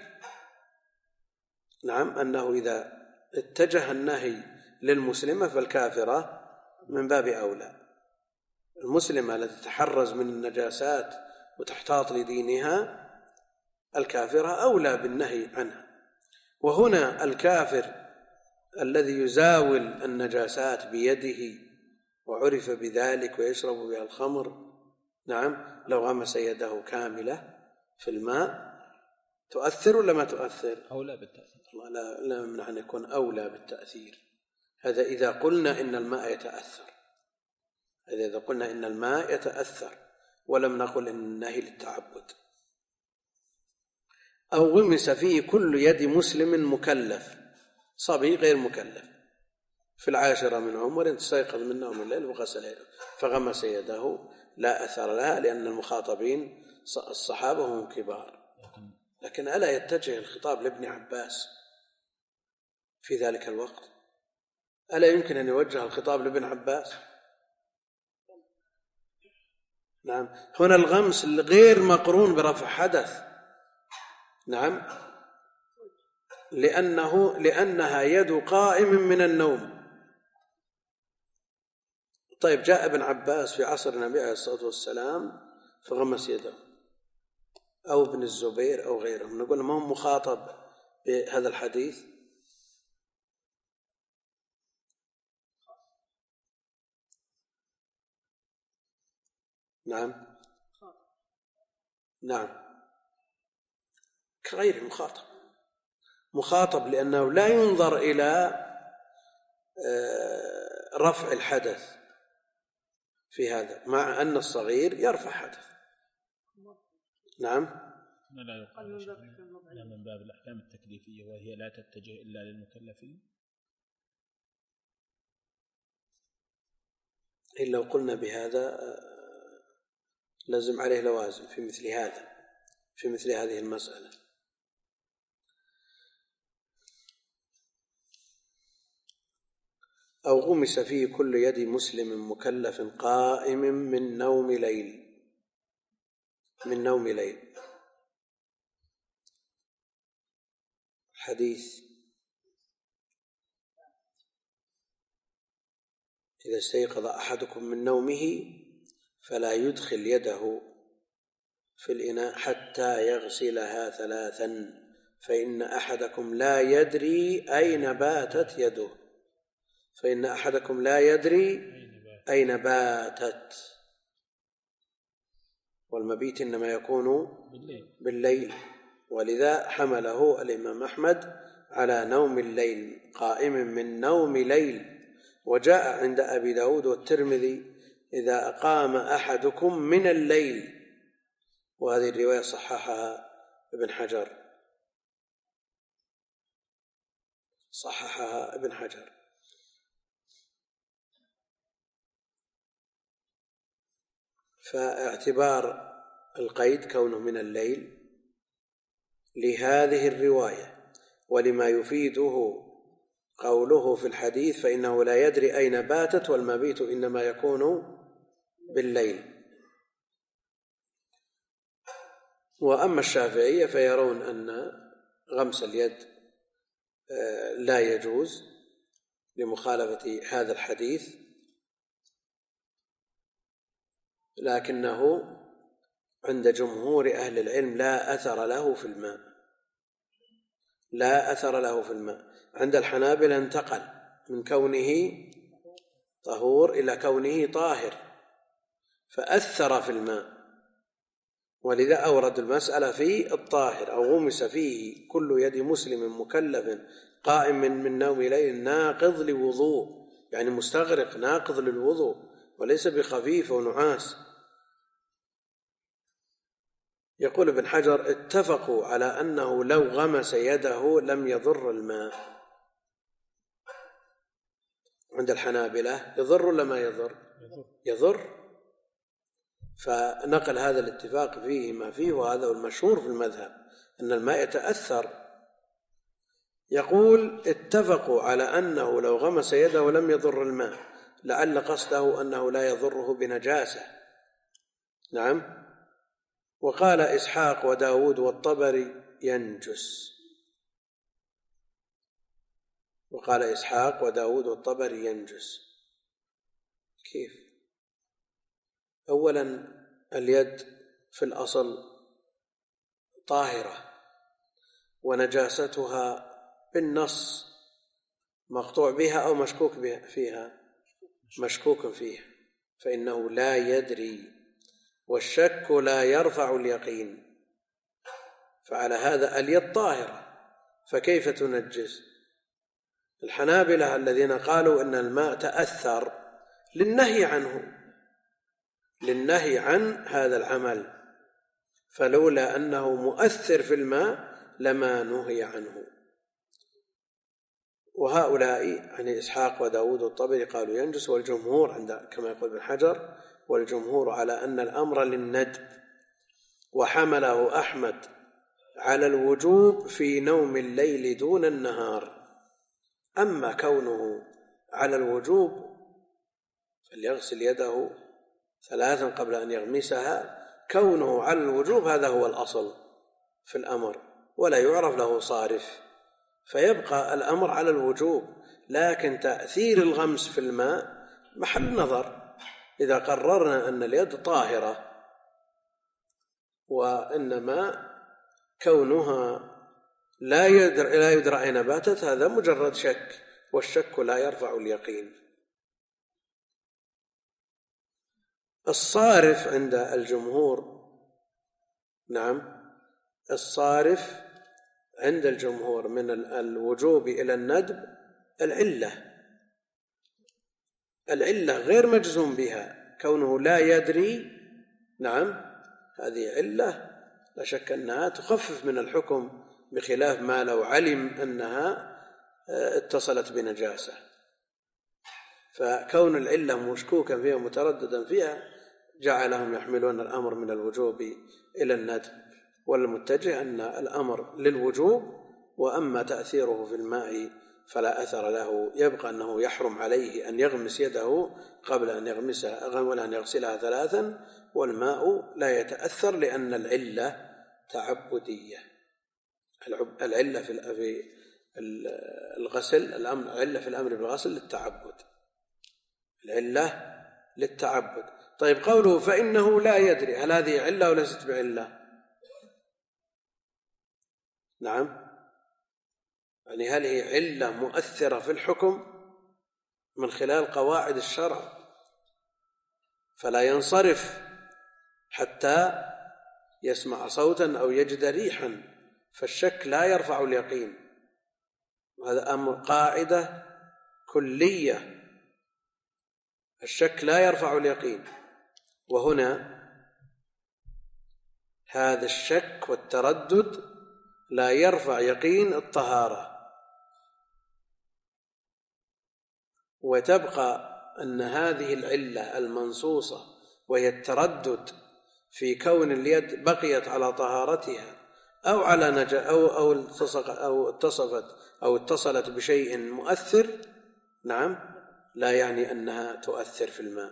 نعم أنه إذا اتجه النهي للمسلمة فالكافرة من باب أولى. المسلمة التي تتحرز من النجاسات وتحتاط لدينها الكافرة أولى بالنهي عنها. وهنا الكافر الذي يزاول النجاسات بيده وعرف بذلك ويشرب بها الخمر نعم لو غمس يده كاملة في الماء تؤثر ولا ما تؤثر؟ أولى بالتأثير. لا لا يمنع أن يكون أولى بالتأثير. هذا إذا قلنا إن الماء يتأثر، هذا إذا قلنا إن الماء يتأثر ولم نقل إن النهي للتعبد. أو غمس فيه كل يد مسلم مكلف، صبي غير مكلف في العاشرة من عمر تستيقظ من نوم الليل وغسل فغمس يده لا أثر لها لأن المخاطبين الصحابة هم كبار. لكن ألا يتجه الخطاب لابن عباس في ذلك الوقت؟ ألا يمكن أن يوجه الخطاب لابن عباس؟ نعم. هنا الغمس غير مقرون برفع حدث نعم لأنه لأنها يد قائم من النوم. طيب جاء ابن عباس في عصر النبي عليه الصلاة والسلام فغمس يده، أو ابن الزبير أو غيرهم، نقول ما هم مخاطب بهذا الحديث؟ نعم نعم كغير مخاطب، مخاطب لأنه لا ينظر إلى رفع الحدث في هذا، مع أن الصغير يرفع حدث. نعم لا يقال لا من باب الأحكام التكليفية وهي لا تتجه إلا للمكلفين. إلا لو قلنا بهذا لازم عليه لوازم في مثل هذا في مثل هذه المسألة. أو غمس فيه كل يد مسلم مكلف قائم من نوم ليل من نوم ليل. حديث إذا استيقظ أحدكم من نومه فلا يدخل يده في الإناء حتى يغسلها ثلاثا فإن أحدكم لا يدري أين باتت يده فإن أحدكم لا يدري أين باتت. والمبيت إنما يكون بالليل، ولذا حمله الإمام أحمد على نوم الليل قائم من نوم ليل. وجاء عند أبي داود والترمذي إذا أقام أحدكم من الليل، وهذه الرواية صححها ابن حجر صححها ابن حجر. فاعتبار القيد كونه من الليل لهذه الرواية ولما يفيده قوله في الحديث فإنه لا يدري أين باتت، والمبيت إنما يكون بالليل. وأما الشافعية فيرون أن غمس اليد لا يجوز لمخالفة هذا الحديث، لكنه عند جمهور أهل العلم لا أثر له في الماء لا أثر له في الماء. عند الحنابلة انتقل من كونه طهور إلى كونه طاهر فأثر في الماء، ولذا أورد المسألة في الطاهر. أو غمس فيه كل يد مسلم مكلف قائم من نوم ليل ناقض لوضوء، يعني مستغرق ناقض للوضوء وليس بخفيف ونعاس. يقول ابن حجر اتفقوا على أنه لو غمس يده لم يضر الماء. عند الحنابلة يضر ولا ما يضر؟ يضر. فنقل هذا الاتفاق فيه ما فيه، وهذا المشهور في المذهب أن الماء يتأثر. يقول اتفقوا على أنه لو غمس يده لم يضر الماء، لعل قصده أنه لا يضره بنجاسة. نعم وقال إسحاق وداود والطبري ينجس. وقال إسحاق وداود والطبري ينجس. كيف؟ أولا اليد في الأصل طاهرة، ونجاستها بالنص مقطوع بها أو مشكوك بها فيها مشكوك فيها، فإنه لا يدري، والشك لا يرفع اليقين. فعلى هذا اليد طاهرة، فكيف تنجس؟ الحنابلة الذين قالوا إن الماء تأثر للنهي عنه، للنهي عن هذا العمل، فلولا أنه مؤثر في الماء لما نهي عنه. وهؤلاء يعني إسحاق وداود والطبري قالوا ينجس، والجمهور عند كما يقول ابن حجر، والجمهور على أن الأمر للندب، وحمله أحمد على الوجوب في نوم الليل دون النهار. أما كونه على الوجوب فليغسل يده ثلاثا قبل أن يغمسها، كونه على الوجوب هذا هو الأصل في الأمر، ولا يعرف له صارف، فيبقى الأمر على الوجوب. لكن تأثير الغمس في الماء محل نظر، إذا قررنا أن اليد طاهرة، وإنما كونها لا يدرى, لا يدرى أين باتت هذا مجرد شك، والشك لا يرفع اليقين. الصارف عند الجمهور، نعم الصارف عند الجمهور من الوجوب إلى الندب العلة، العلة غير مجزوم بها، كونه لا يدري، نعم هذه علة لا شك أنها تخفف من الحكم، بخلاف ما لو علم أنها اتصلت بنجاسة. فكون العلة مشكوكا فيها مترددا فيها جعلهم يحملون الأمر من الوجوب إلى الندب، والمتجه أن الأمر للوجوب، وأما تأثيره في الماء فلا أثر له، يبقى أنه يحرم عليه أن يغمس يده قبل أن يغمسها ولا أن يغسلها ثلاثا، والماء لا يتأثر لأن العلة تعبدية. العلة في الغسل، العلة في الأمر بالغسل للتعبد، العلة للتعبد. طيب قوله فإنه لا يدري، هل هذه علة وليست بعلة؟ نعم، يعني هل هي علة مؤثرة في الحكم من خلال قواعد الشرع، فلا ينصرف حتى يسمع صوتا أو يجد ريحا، فالشك لا يرفع اليقين، وهذا أمر قاعدة كلية، الشك لا يرفع اليقين. وهنا هذا الشك والتردد لا يرفع يقين الطهارة، وتبقى أن هذه العلة المنصوصة وهي التردد في كون اليد بقيت على طهارتها أو على نجا أو أو أو اتصفت أو اتصلت بشيء مؤثر، نعم لا يعني أنها تؤثر في الماء.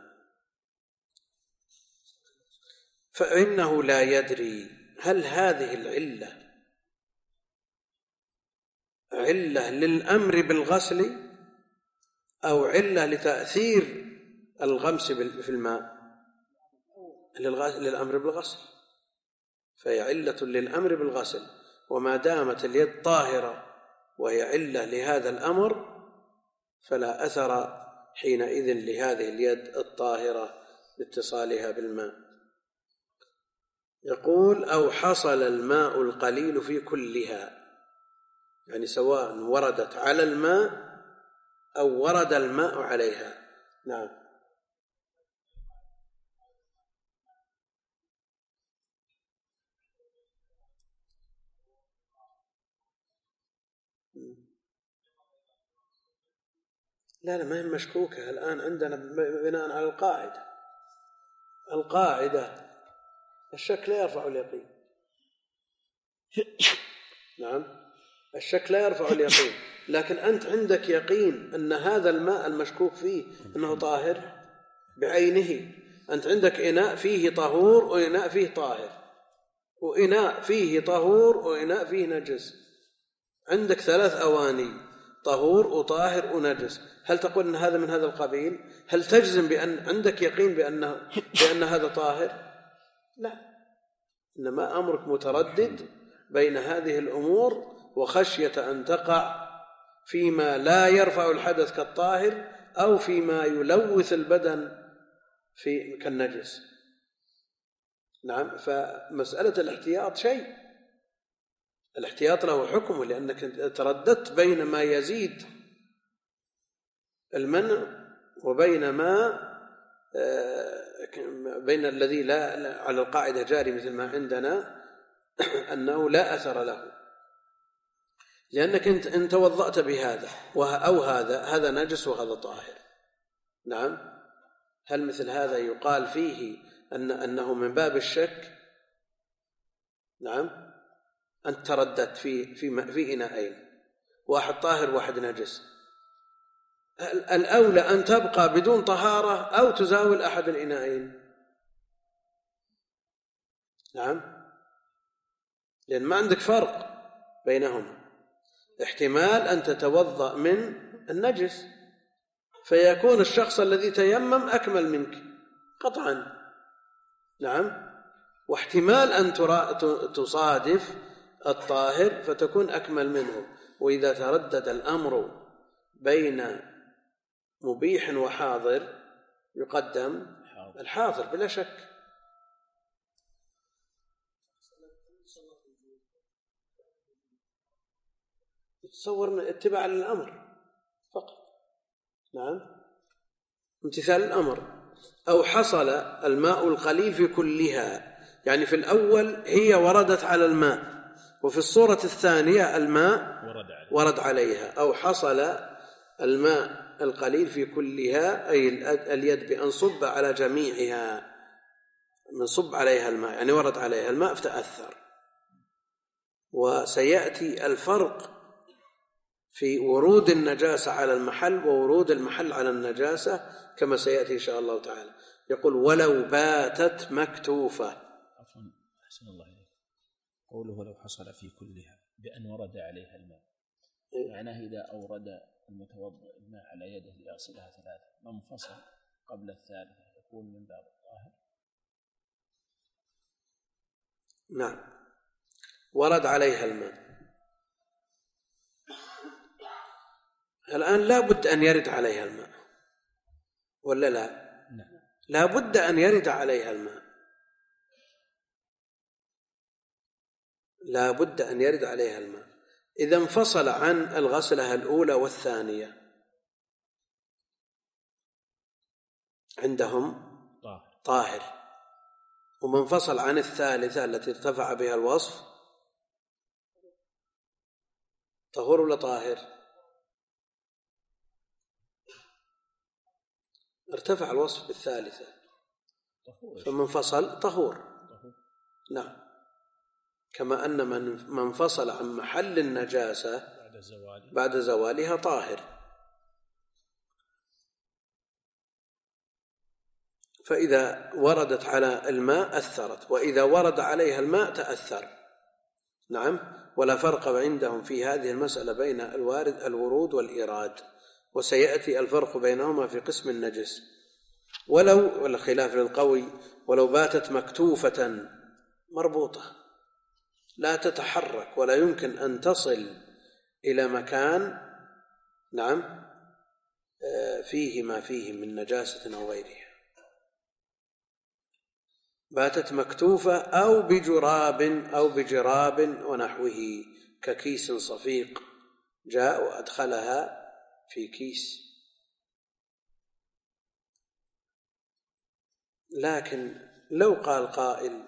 فإنه لا يدري، هل هذه العلة علة للأمر بالغسل أو علة لتأثير الغمس في الماء؟ للأمر بالغسل، فهي علة للأمر بالغسل، وما دامت اليد طاهرة وهي علة لهذا الأمر فلا أثر حينئذ لهذه اليد الطاهرة باتصالها بالماء. يقول أو حصل الماء القليل في كلها، يعني سواء وردت على الماء أو ورد الماء عليها. نعم، لا لا ما هي مشكوكة الآن عندنا بناء على القاعدة، القاعدة الشك لا يرفع اليقين. نعم الشك لا يرفع اليقين، لكن أنت عندك يقين أن هذا الماء المشكوك فيه أنه طاهر بعينه، أنت عندك إناء فيه طهور وإناء فيه طاهر، وإناء فيه طهور وإناء فيه نجس، عندك ثلاث أواني طهور وطاهر ونجس، هل تقول أن هذا من هذا القبيل؟ هل تجزم بأن عندك يقين بأن, بأن هذا طاهر؟ لا، إنما أمرك متردد بين هذه الأمور وخشية أن تقع فيما لا يرفع الحدث كالطاهر أو فيما يلوث البدن في كالنجس. نعم، فمسألة الاحتياط شيء، الاحتياط له حكم، لأنك ترددت بين ما يزيد المنع وبين ما بين الذي لا على القاعدة جاري مثل ما عندنا أنه لا أثر له، لأنك أنت إن توضأت بهذا أو هذا هذا نجس وهذا طاهر. نعم، هل مثل هذا يقال فيه أن أنه من باب الشك؟ نعم، أنت ترددت في في في إناءين، واحد طاهر واحد نجس، الأولى أن تبقى بدون طهارة أو تزاول أحد الإناءين. نعم، لأن ما عندك فرق بينهما، احتمال أن تتوضأ من النجس فيكون الشخص الذي تيمم أكمل منك قطعا. نعم، واحتمال أن تصادف الطاهر فتكون أكمل منه. وإذا تردد الأمر بين مبيح وحاضر يقدم الحاضر بلا شك. تصور اتباع للأمر فقط. نعم، امتثال الأمر. أو حصل الماء القليل في كلها، يعني في الأول هي وردت على الماء، وفي الصورة الثانية الماء ورد عليها. أو حصل الماء القليل في كلها، أي اليد بأن صب على جميعها، من صب عليها الماء يعني ورد عليها الماء فتأثر. وسيأتي الفرق في ورود النجاسة على المحل وورود المحل على النجاسة كما سيأتي إن شاء الله تعالى. يقول ولو باتت مكتوفة. عفوا، أحسن الله إليك، قوله ولو حصل في كلها بأن ورد عليها الماء، معناه إذا أورد المتوضئ الماء على يده ليغسلها ثلاثة منفصل قبل الثالثة يكون من باب الطاهر. نعم، ورد عليها الماء، الآن لا بد أن يرد عليها الماء ولا لا؟ نعم، لا بد أن يرد عليها الماء، لا بد أن يرد عليها الماء. إذا انفصل عن الغسلة الأولى والثانية عندهم طاهر، ومنفصل عن الثالثة التي ارتفع بها الوصف طهور ولا طاهر؟ ارتفع الوصف بالثالثة فمنفصل طهور. نعم، كما أن من منفصل عن محل النجاسة بعد زوالها طاهر. فإذا وردت على الماء أثرت، وإذا ورد عليها الماء تأثر. نعم، ولا فرق عندهم في هذه المسألة بين الوارد الورود والإيراد، وسيأتي الفرق بينهما في قسم النجس. ولو والخلاف للقوي ولو باتت مكتوفة مربوطة لا تتحرك ولا يمكن أن تصل إلى مكان نعم فيه ما فيه من نجاسة أو غيرها، باتت مكتوفة أو بجراب أو بجراب ونحوه ككيس صفيق جاء وأدخلها في كيس. لكن لو قال قائل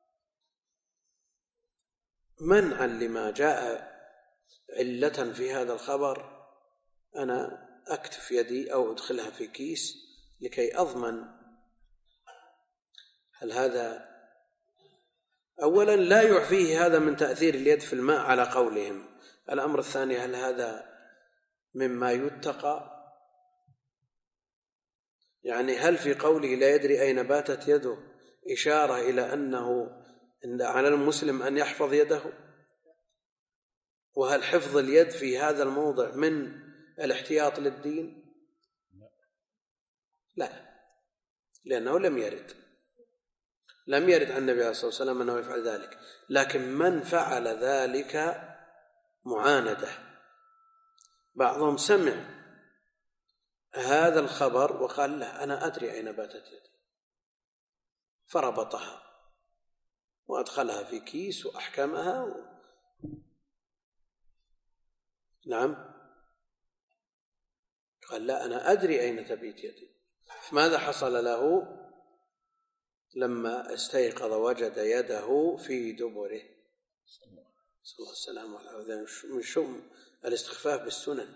منعا لما جاء علة في هذا الخبر أنا أكتف يدي أو أدخلها في كيس لكي أضمن، هل هذا أولا لا يعفيه هذا من تأثير اليد في الماء على قولهم؟ الأمر الثاني هل هذا مما يتقى؟ يعني هل في قوله لا يدري أين باتت يده إشارة إلى أنه إن على المسلم أن يحفظ يده؟ وهل حفظ اليد في هذا الموضع من الاحتياط للدين؟ لا، لأنه لم يرد لم يرد عن النبي عليه الصلاة والسلام أنه يفعل ذلك. لكن من فعل ذلك معاندة. بعضهم سمع هذا الخبر وقال لا أنا أدري أين باتت يدي، فربطها وأدخلها في كيس وأحكمها و... نعم، قال لا أنا أدري أين تبيت يدي. فماذا حصل له؟ لما استيقظ وجد يده في دبره، صلى الله عليه وسلم. وعلى من شؤم الاستخفاف بالسنن.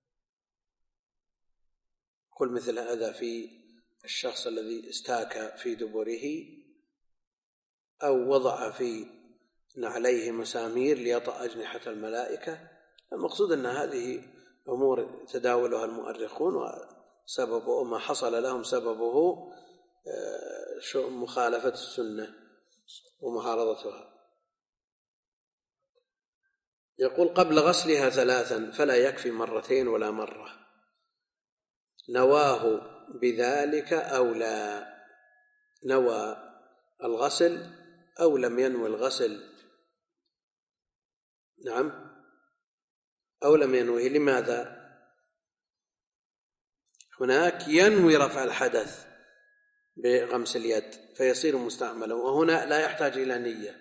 قل مثل هذا في الشخص الذي استاك في دبره أو وضع في نعليه مسامير ليطأ أجنحة الملائكة. المقصود أن هذه أمور تداولها المؤرخون، وسببه ما حصل لهم سببه مخالفة السنة ومعارضتها. يقول قبل غسلها ثلاثا فلا يكفي مرتين ولا مرة، نواه بذلك أو لا، نوى الغسل أو لم ينوي الغسل، نعم، أو لم ينوي. لماذا؟ هناك ينوي رفع الحدث بغمس اليد فيصير مستعملا، وهنا لا يحتاج إلى نية،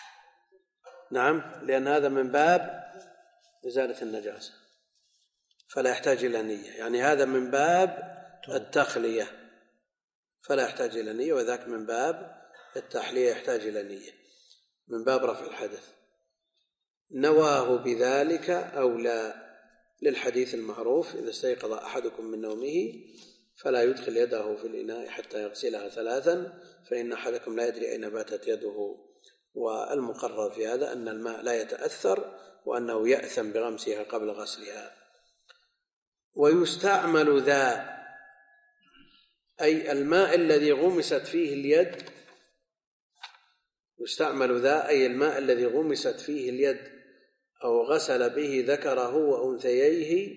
نعم، لأن هذا من باب إزالة النجاسة فلا يحتاج إلى نية، يعني هذا من باب التخلية فلا يحتاج إلى نية، وذاك من باب التحلية يحتاج إلى نية، من باب رفع الحدث. نواه بذلك أو لا، للحديث المعروف إذا استيقظ أحدكم من نومه فلا يدخل يده في الإناء حتى يغسلها ثلاثا فإن أحدكم لا يدري أين باتت يده. والمقرر في هذا أن الماء لا يتأثر وأنه يأثم بغمسها قبل غسلها. ويستعمل ذا، أي الماء الذي غمست فيه اليد، يستعمل ذا أي الماء الذي غمست فيه اليد أو غسل به ذكره وأنثييه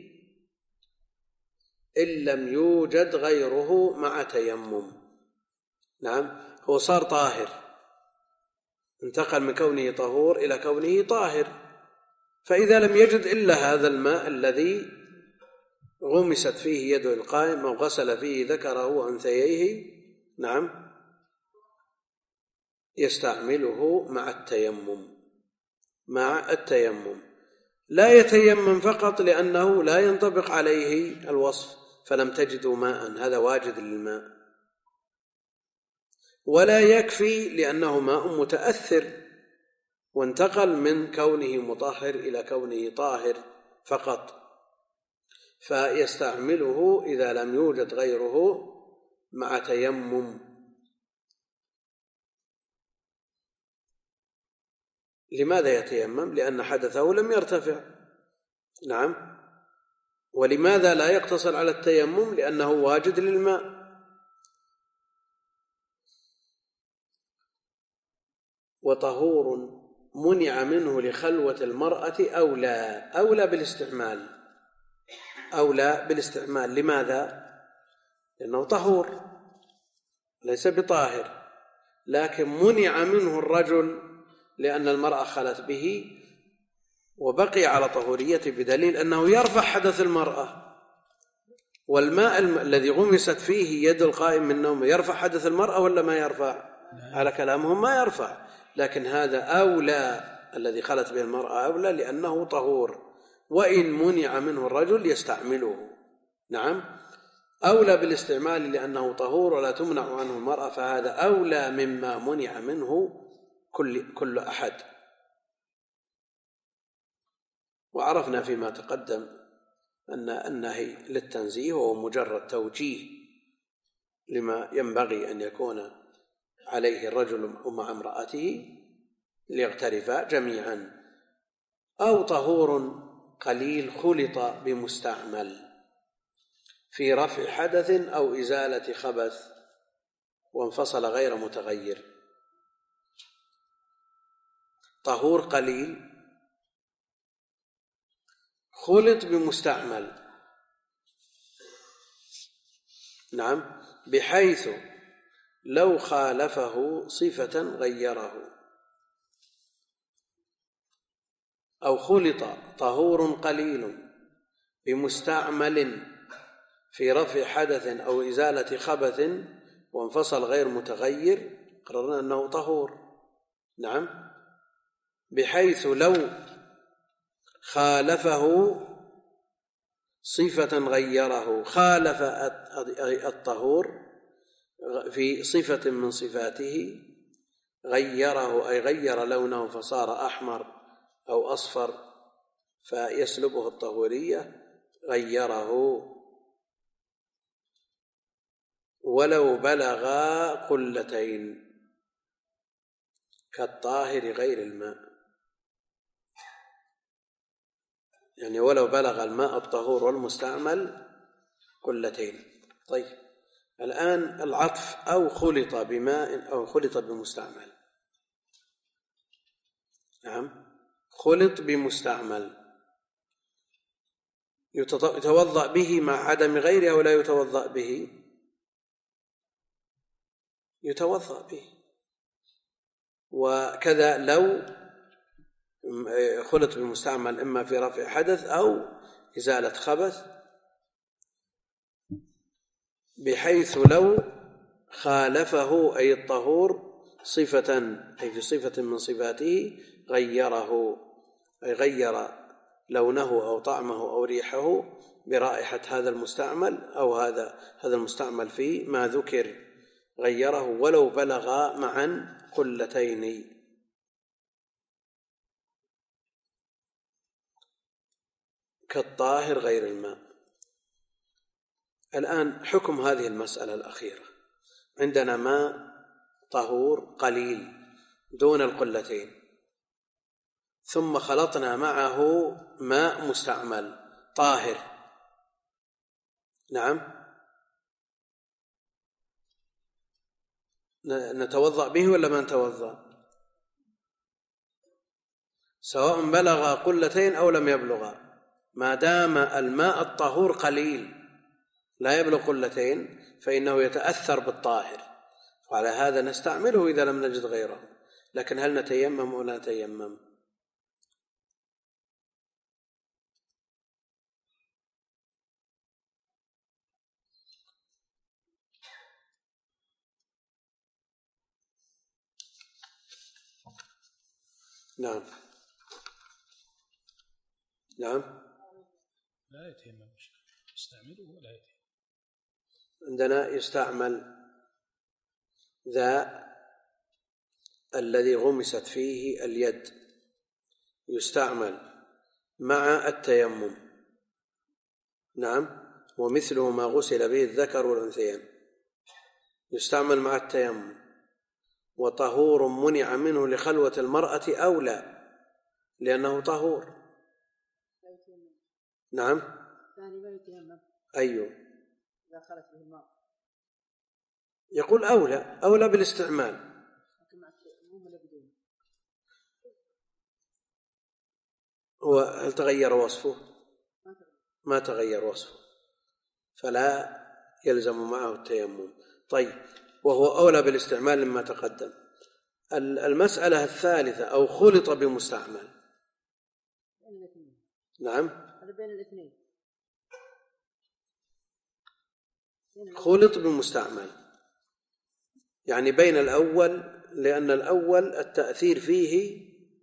إن لم يوجد غيره مع تيمم. نعم، هو صار طاهر، انتقل من كونه طهور إلى كونه طاهر، فإذا لم يجد إلا هذا الماء الذي غمست فيه يده القائم أو غسل فيه ذكره وأنثييه، نعم، يستعمله مع التيمم مع التيمم لا يتيمم فقط لأنه لا ينطبق عليه الوصف فلم تجدوا ماء، هذا واجد للماء، ولا يكفي لأنه ماء متأثر وانتقل من كونه مطهر إلى كونه طاهر فقط، فيستعمله إذا لم يوجد غيره مع تيمم. لماذا يتيمم؟ لأن حدثه لم يرتفع، نعم. ولماذا لا يقتصر على التيمم؟ لأنه واجد للماء. وطهور منع منه لخلوة المرأة أولى أولى بالاستعمال أولى بالاستعمال لماذا؟ لأنه طهور ليس بطاهر، لكن منع منه الرجل لأن المرأة خلت به وبقي على طهوريته بدليل أنه يرفع حدث المرأة، والماء الذي غمست فيه يد القائم من نومه يرفع حدث المرأة ولا ما يرفع؟ على كلامهم ما يرفع، لكن هذا أولى، الذي خلت به المرأة أولى لأنه طهور، وإن منع منه الرجل يستعمله، نعم، أولى بالاستعمال لأنه طهور ولا تمنع عنه المرأة، فهذا أولى مما منع منه كل, كل أحد. وعرفنا فيما تقدم أن النهي للتنزيه هو مجرد توجيه لما ينبغي أن يكون عليه الرجل مع امرأته ليغترفا جميعا، أو طهور قليل خلط بمستعمل في رفع حدث أو إزالة خبث وانفصل غير متغير. طهور قليل خلط بمستعمل، نعم، بحيث لو خالفه صفة غيره، أو خلط طهور قليل بمستعمل في رفع حدث أو إزالة خبث وانفصل غير متغير، قررنا أنه طهور، نعم، بحيث لو خالفه صفة غيره، خالف الطهور في صفة من صفاته غيره، أي غير لونه فصار أحمر أو أصفر فيسلبه الطهورية، غيره ولو بلغ قلتين كالطاهر غير الماء، يعني ولو بلغ الماء الطهور والمستعمل قلتين. طيب الآن العطف أو خلط بماء أو خلط بمستعمل، نعم، خلط بمستعمل يتوضأ به مع عدم غيره ولا يتوضأ به؟ يتوضأ به. وكذا لو خلط بمستعمل إما في رفع حدث أو إزالة خبث، بحيث لو خالفه أي الطهور صفة، أي في صفة من صفاته غيره، أي غير لونه أو طعمه أو ريحه برائحة هذا المستعمل أو هذا هذا المستعمل في ما ذكر، غيره ولو بلغ معا قلتين. كالطاهر غير الماء. الآن حكم هذه المسألة الأخيرة، عندنا ماء طهور قليل دون القلتين، ثم خلطنا معه ماء مستعمل طاهر، نعم، نتوضأ به ولا ما نتوضأ؟ سواء بلغ قلتين أو لم يبلغ، ما دام الماء الطهور قليل لا يبلغ قلتين فإنه يتأثر بالطاهر، وعلى هذا نستعمله إذا لم نجد غيره. لكن هل نتيمم ولا نتيمم؟ نعم نعم لا يتيمم، يستعمله ولا يتيمم. عندنا يستعمل ذا الذي غمست فيه اليد، يستعمل مع التيمم، نعم، ومثله ما غسل به الذكر والأنثيان، يستعمل مع التيمم. وطهور منع منه لخلوة المرأة أولى لأنه طهور، نعم، أيوه، يقول أولى أولى بالاستعمال. وهل تغير وصفه؟ ما تغير وصفه، فلا يلزم معه التيمم. طيب، وهو أولى بالاستعمال مما تقدم. المسألة الثالثة أو خلط بمستعمل، نعم، بين الاثنين، خلط بمستعمل يعني بين الأول، لأن الأول التأثير فيه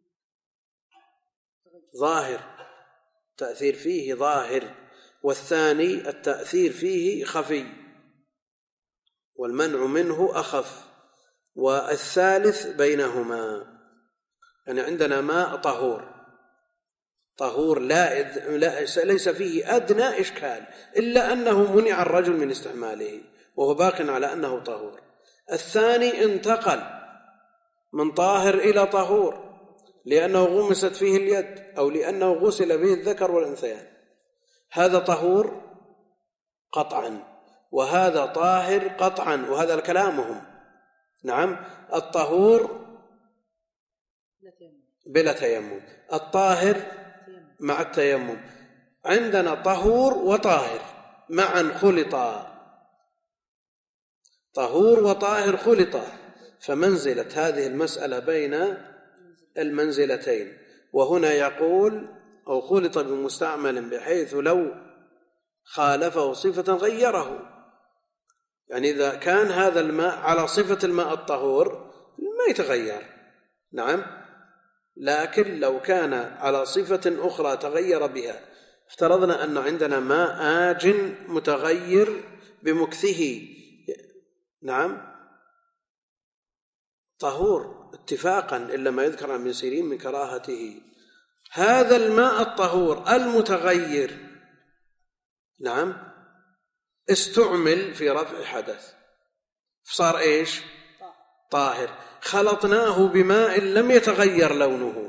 ظاهر، التأثير فيه ظاهر، والثاني التأثير فيه خفي والمنع منه أخف، والثالث بينهما. يعني عندنا ماء طهور طهور لا ليس فيه أدنى إشكال إلا أنه منع الرجل من استعماله وهو باق على أنه طهور. الثاني انتقل من طاهر إلى طهور لأنه غمست فيه اليد أو لأنه غسل به الذكر والأنثيان، هذا طهور قطعا وهذا طاهر قطعا، وهذا كلامهم، نعم، الطهور بلا تيمم. الطاهر مع التيمم. عندنا طهور وطاهر معا خلطا، طهور وطاهر خلطا، فمنزلة هذه المسألة بين المنزلتين. وهنا يقول أو خلط بمستعمل بحيث لو خالفه صفة غيره، يعني إذا كان هذا الماء على صفة الماء الطهور ما يتغير، نعم، لكن لو كان على صفة أخرى تغير بها. افترضنا أن عندنا ماء آجن متغير بمكثه، نعم، طهور اتفاقا إلا ما يذكر عن ابن سيرين من كراهته. هذا الماء الطهور المتغير، نعم، استعمل في رفع حدث فصار إيش؟ طاهر. خلطناه بماء لم يتغير لونه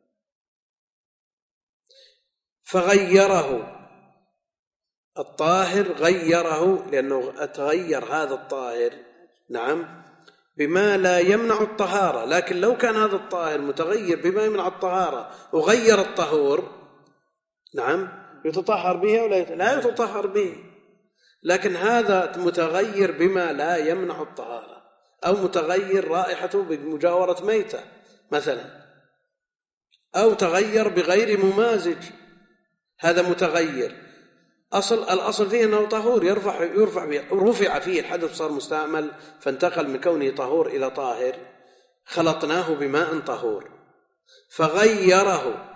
فغيره الطاهر، غيره لأنه تغير هذا الطاهر، نعم، بما لا يمنع الطهارة. لكن لو كان هذا الطاهر متغير بما يمنع الطهارة وغير الطهور، نعم، يتطهر به ولا لا يتطهر به. لكن هذا متغير بما لا يمنع الطهارة، أو متغير رائحته بمجاورة ميتة مثلا، أو تغير بغير ممازج، هذا متغير. أصل الأصل فيه أنه طهور، يرفع يرفع فيه، رفع فيه الحدث صار مستعمل فانتقل من كونه طهور إلى طاهر. خلطناه بماء طهور فغيره،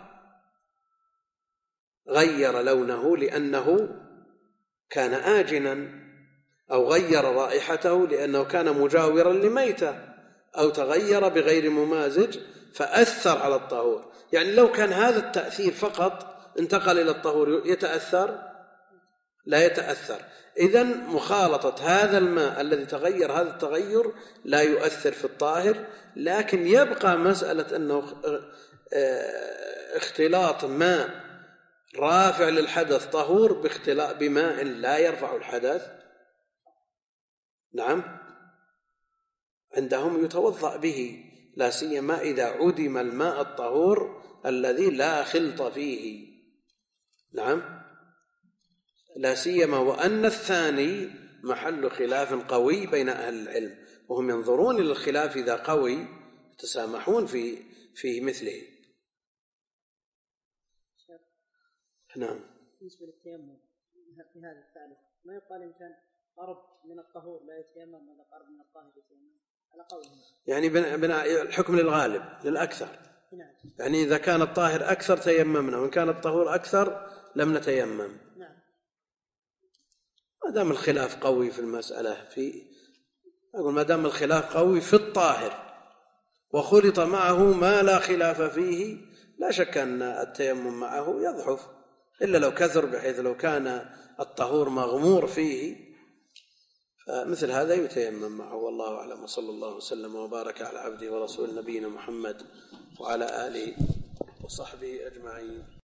غير لونه لأنه كان آجنا، أو غير رائحته لأنه كان مجاورا لميتة، أو تغير بغير ممازج فأثر على الطهور. يعني لو كان هذا التأثير فقط انتقل إلى الطهور يتأثر؟ لا يتأثر. إذن مخالطة هذا الماء الذي تغير هذا التغير لا يؤثر في الطاهر، لكن يبقى مسألة أنه اختلاط ماء رافع للحدث طهور باختلاط بماء لا يرفع الحدث، نعم، عندهم يتوضأ به، لا سيما إذا عدم الماء الطهور الذي لا خلط فيه، نعم، لا سيما وأن الثاني محل خلاف قوي بين أهل العلم، وهم ينظرون إلى الخلاف إذا قوي يتسامحون في في مثله. نعم. بالنسبة للتيمم في هذا الثالث ما يقال إن كان قرب من الطهور لا يتيمم ولا قرب من الطاهر يتيمم على قولهم، يعني بناء الحكم للغالب للأكثر. نعم. يعني إذا كان الطاهر أكثر تيممنا، وإن كان الطهور أكثر لم نتيمم. نعم. ما دام الخلاف قوي في المسألة، في أقول ما دام الخلاف قوي في الطاهر وخلط معه ما لا خلاف فيه، لا شك أن التيمم معه يضعف، إلا لو كثر بحيث لو كان الطهور مغمور فيه فمثل هذا يتيمم معه. والله أعلم، وصلى الله وسلم وبارك على عبده ورسول نبينا محمد وعلى آله وصحبه أجمعين.